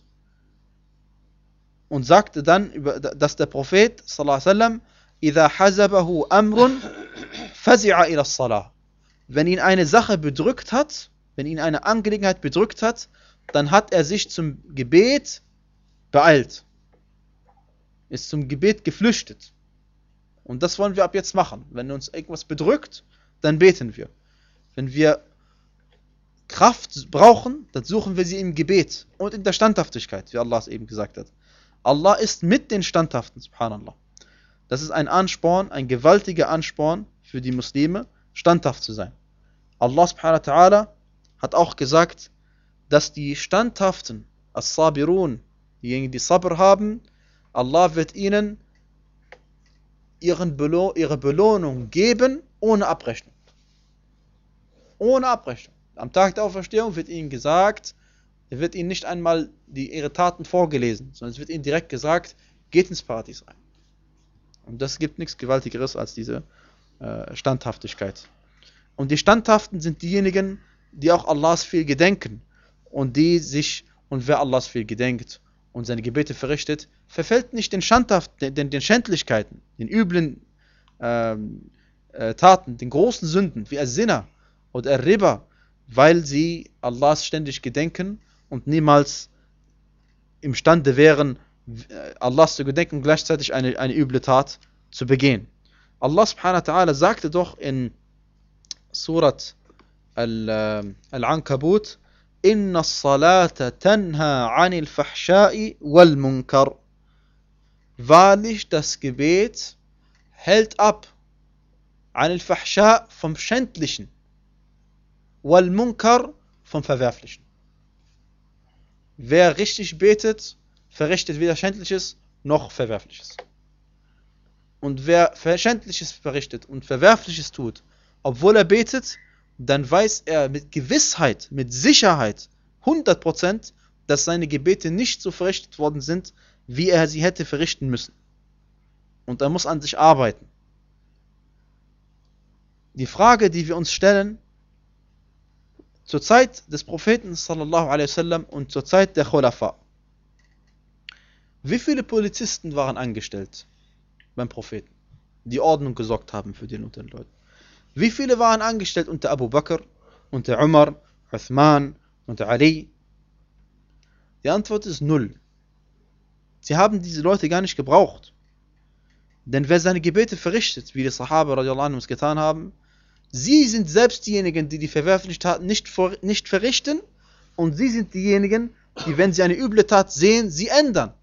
S1: und sagte dann, dass der Prophet, sallallahu alaihi wasallam, إِذَا حَزَبَهُ أَمْرٌ فَزِعَ إِلَى الصَّلَاةِ. Wenn ihn eine Sache bedrückt hat, wenn ihn eine Angelegenheit bedrückt hat, dann hat er sich zum Gebet beeilt. Ist zum Gebet geflüchtet. Und das wollen wir ab jetzt machen. Wenn uns irgendwas bedrückt, dann beten wir. Wenn wir Kraft brauchen, dann suchen wir sie im Gebet und in der Standhaftigkeit, wie Allah es eben gesagt hat. Allah ist mit den Standhaften, subhanallah. Das ist ein Ansporn, ein gewaltiger Ansporn für die Muslime, standhaft zu sein. Allah subhanahu wa ta'ala hat auch gesagt, dass die Standhaften, As-Sabirun, diejenigen, die Sabr haben, Allah wird ihnen ihren Belo- ihre Belohnung geben, ohne Abrechnung. Ohne Abrechnung. Am Tag der Auferstehung wird ihnen gesagt, er wird ihnen nicht einmal die, ihre Taten vorgelesen, sondern es wird ihnen direkt gesagt, geht ins Paradies rein. Und das gibt nichts Gewaltigeres als diese äh, Standhaftigkeit. Und die Standhaften sind diejenigen, die auch Allahs viel gedenken und die sich, und wer Allahs viel gedenkt und seine Gebete verrichtet, verfällt nicht den Standhaften, den, den Schändlichkeiten, den üblen ähm, äh, Taten, den großen Sünden, wie As-Zina oder Ar-Riba, weil sie Allahs ständig gedenken und niemals imstande wären, Allahs zu gedenken und gleichzeitig eine, eine üble Tat zu begehen. Allah subhanahu wa ta'ala sagte doch in Surat Al-Ankabut, Inna as-salata tanha anil fahsha'i wal munkar. Wahrlich, das Gebet hält ab anil fahsha' vom Schändlichen, wal munkar vom Verwerflichen. Wer richtig betet, verrichtet weder Schändliches noch Verwerfliches. Und wer Schändliches verrichtet und Verwerfliches tut, obwohl er betet, dann weiß er mit Gewissheit, mit Sicherheit, hundert Prozent, dass seine Gebete nicht so verrichtet worden sind, wie er sie hätte verrichten müssen. Und er muss an sich arbeiten. Die Frage, die wir uns stellen, zur Zeit des Propheten sallallahu alaihi wasallam und zur Zeit der Khulafa. Wie viele Polizisten waren angestellt beim Propheten, die Ordnung gesorgt haben für den unter den Leuten? Wie viele waren angestellt unter Abu Bakr, unter Umar, Uthman, unter Ali? Die Antwort ist null. Sie haben diese Leute gar nicht gebraucht. Denn wer seine Gebete verrichtet, wie die Sahaba radiallahu anhum es getan haben, sie sind selbst diejenigen, die die verwerflichen Taten nicht, vor, nicht verrichten, und sie sind diejenigen, die, wenn sie eine üble Tat sehen, sie ändern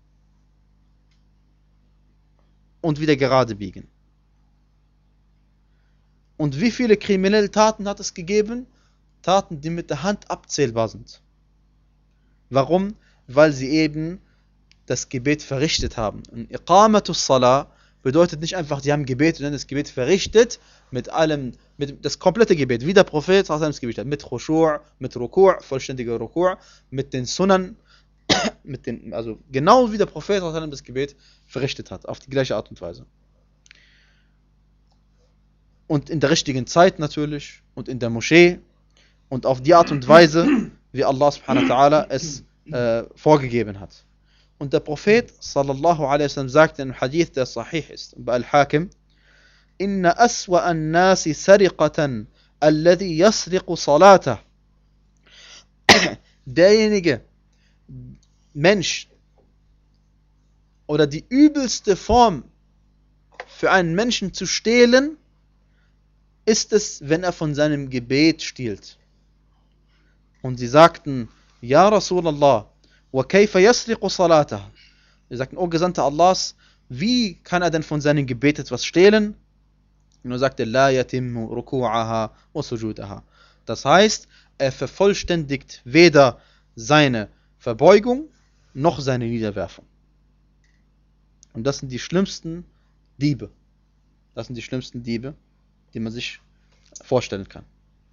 S1: und wieder gerade biegen. Und wie viele kriminelle Taten hat es gegeben? Taten, die mit der Hand abzählbar sind. Warum? Weil sie eben das Gebet verrichtet haben. Und Iqamatus Salah bedeutet nicht einfach, sie haben Gebet, sondern das Gebet verrichtet mit allem, mit das komplette Gebet, wie der Prophet das Gebet hat, mit Khushu', mit Ruku', vollständiger Ruku', mit den Sunnen, mit den, also genau wie der Prophet das Gebet verrichtet hat, auf die gleiche Art und Weise. Und in der richtigen Zeit natürlich und in der Moschee und auf die Art und Weise, wie Allah subhanahu wa ta'ala es äh, vorgegeben hat. Und der Prophet sallallahu alaihi wasallam sagt in einem Hadith, der sahih ist, bei Al-Hakim, Inna aswa an-nasi sariqatan alladhi yasriqu salatah. Derjenige Mensch oder die übelste Form für einen Menschen zu stehlen, ist es, wenn er von seinem Gebet stiehlt. Und sie sagten, Ja Rasulallah, wa kayfa yasriqu salatah? Sie sagten, O Gesandter Allahs, wie kann er denn von seinem Gebet etwas stehlen? Und er sagte, La yatimmu ruku'aha wa sujudaha. Das heißt, er vervollständigt weder seine Verbeugung noch seine Niederwerfung. Und das sind die schlimmsten Diebe. Das sind die schlimmsten Diebe, die man sich vorstellen kann.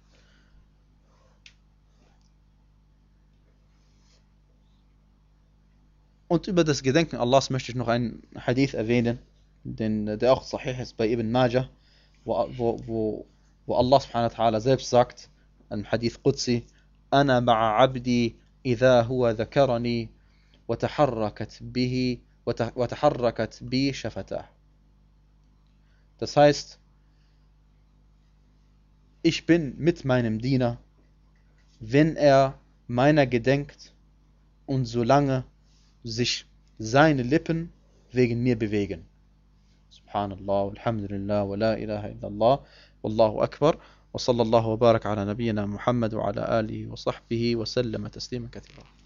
S1: Und über das Gedenken Allahs möchte ich noch einen Hadith erwähnen, den, der auch sahih ist bei Ibn Majah, wo, wo, wo, wo Allah subhanahu wa ta'ala selbst sagt, ein Hadith Qudsi, Ana ma'a abdi idha huwa dhakarani wa taharrakat bihi wa taharrakat bi shafatah. Das heißt, ich bin mit meinem Diener, wenn er meiner gedenkt und solange sich seine Lippen wegen mir bewegen. Subhanallah, alhamdulillah, wa la ilaha illallah, wallahu akbar, wa sallallahu wa barak ala nabiyyina Muhammad wa ala alihi wa sahbihi wa sallama taslima kathira.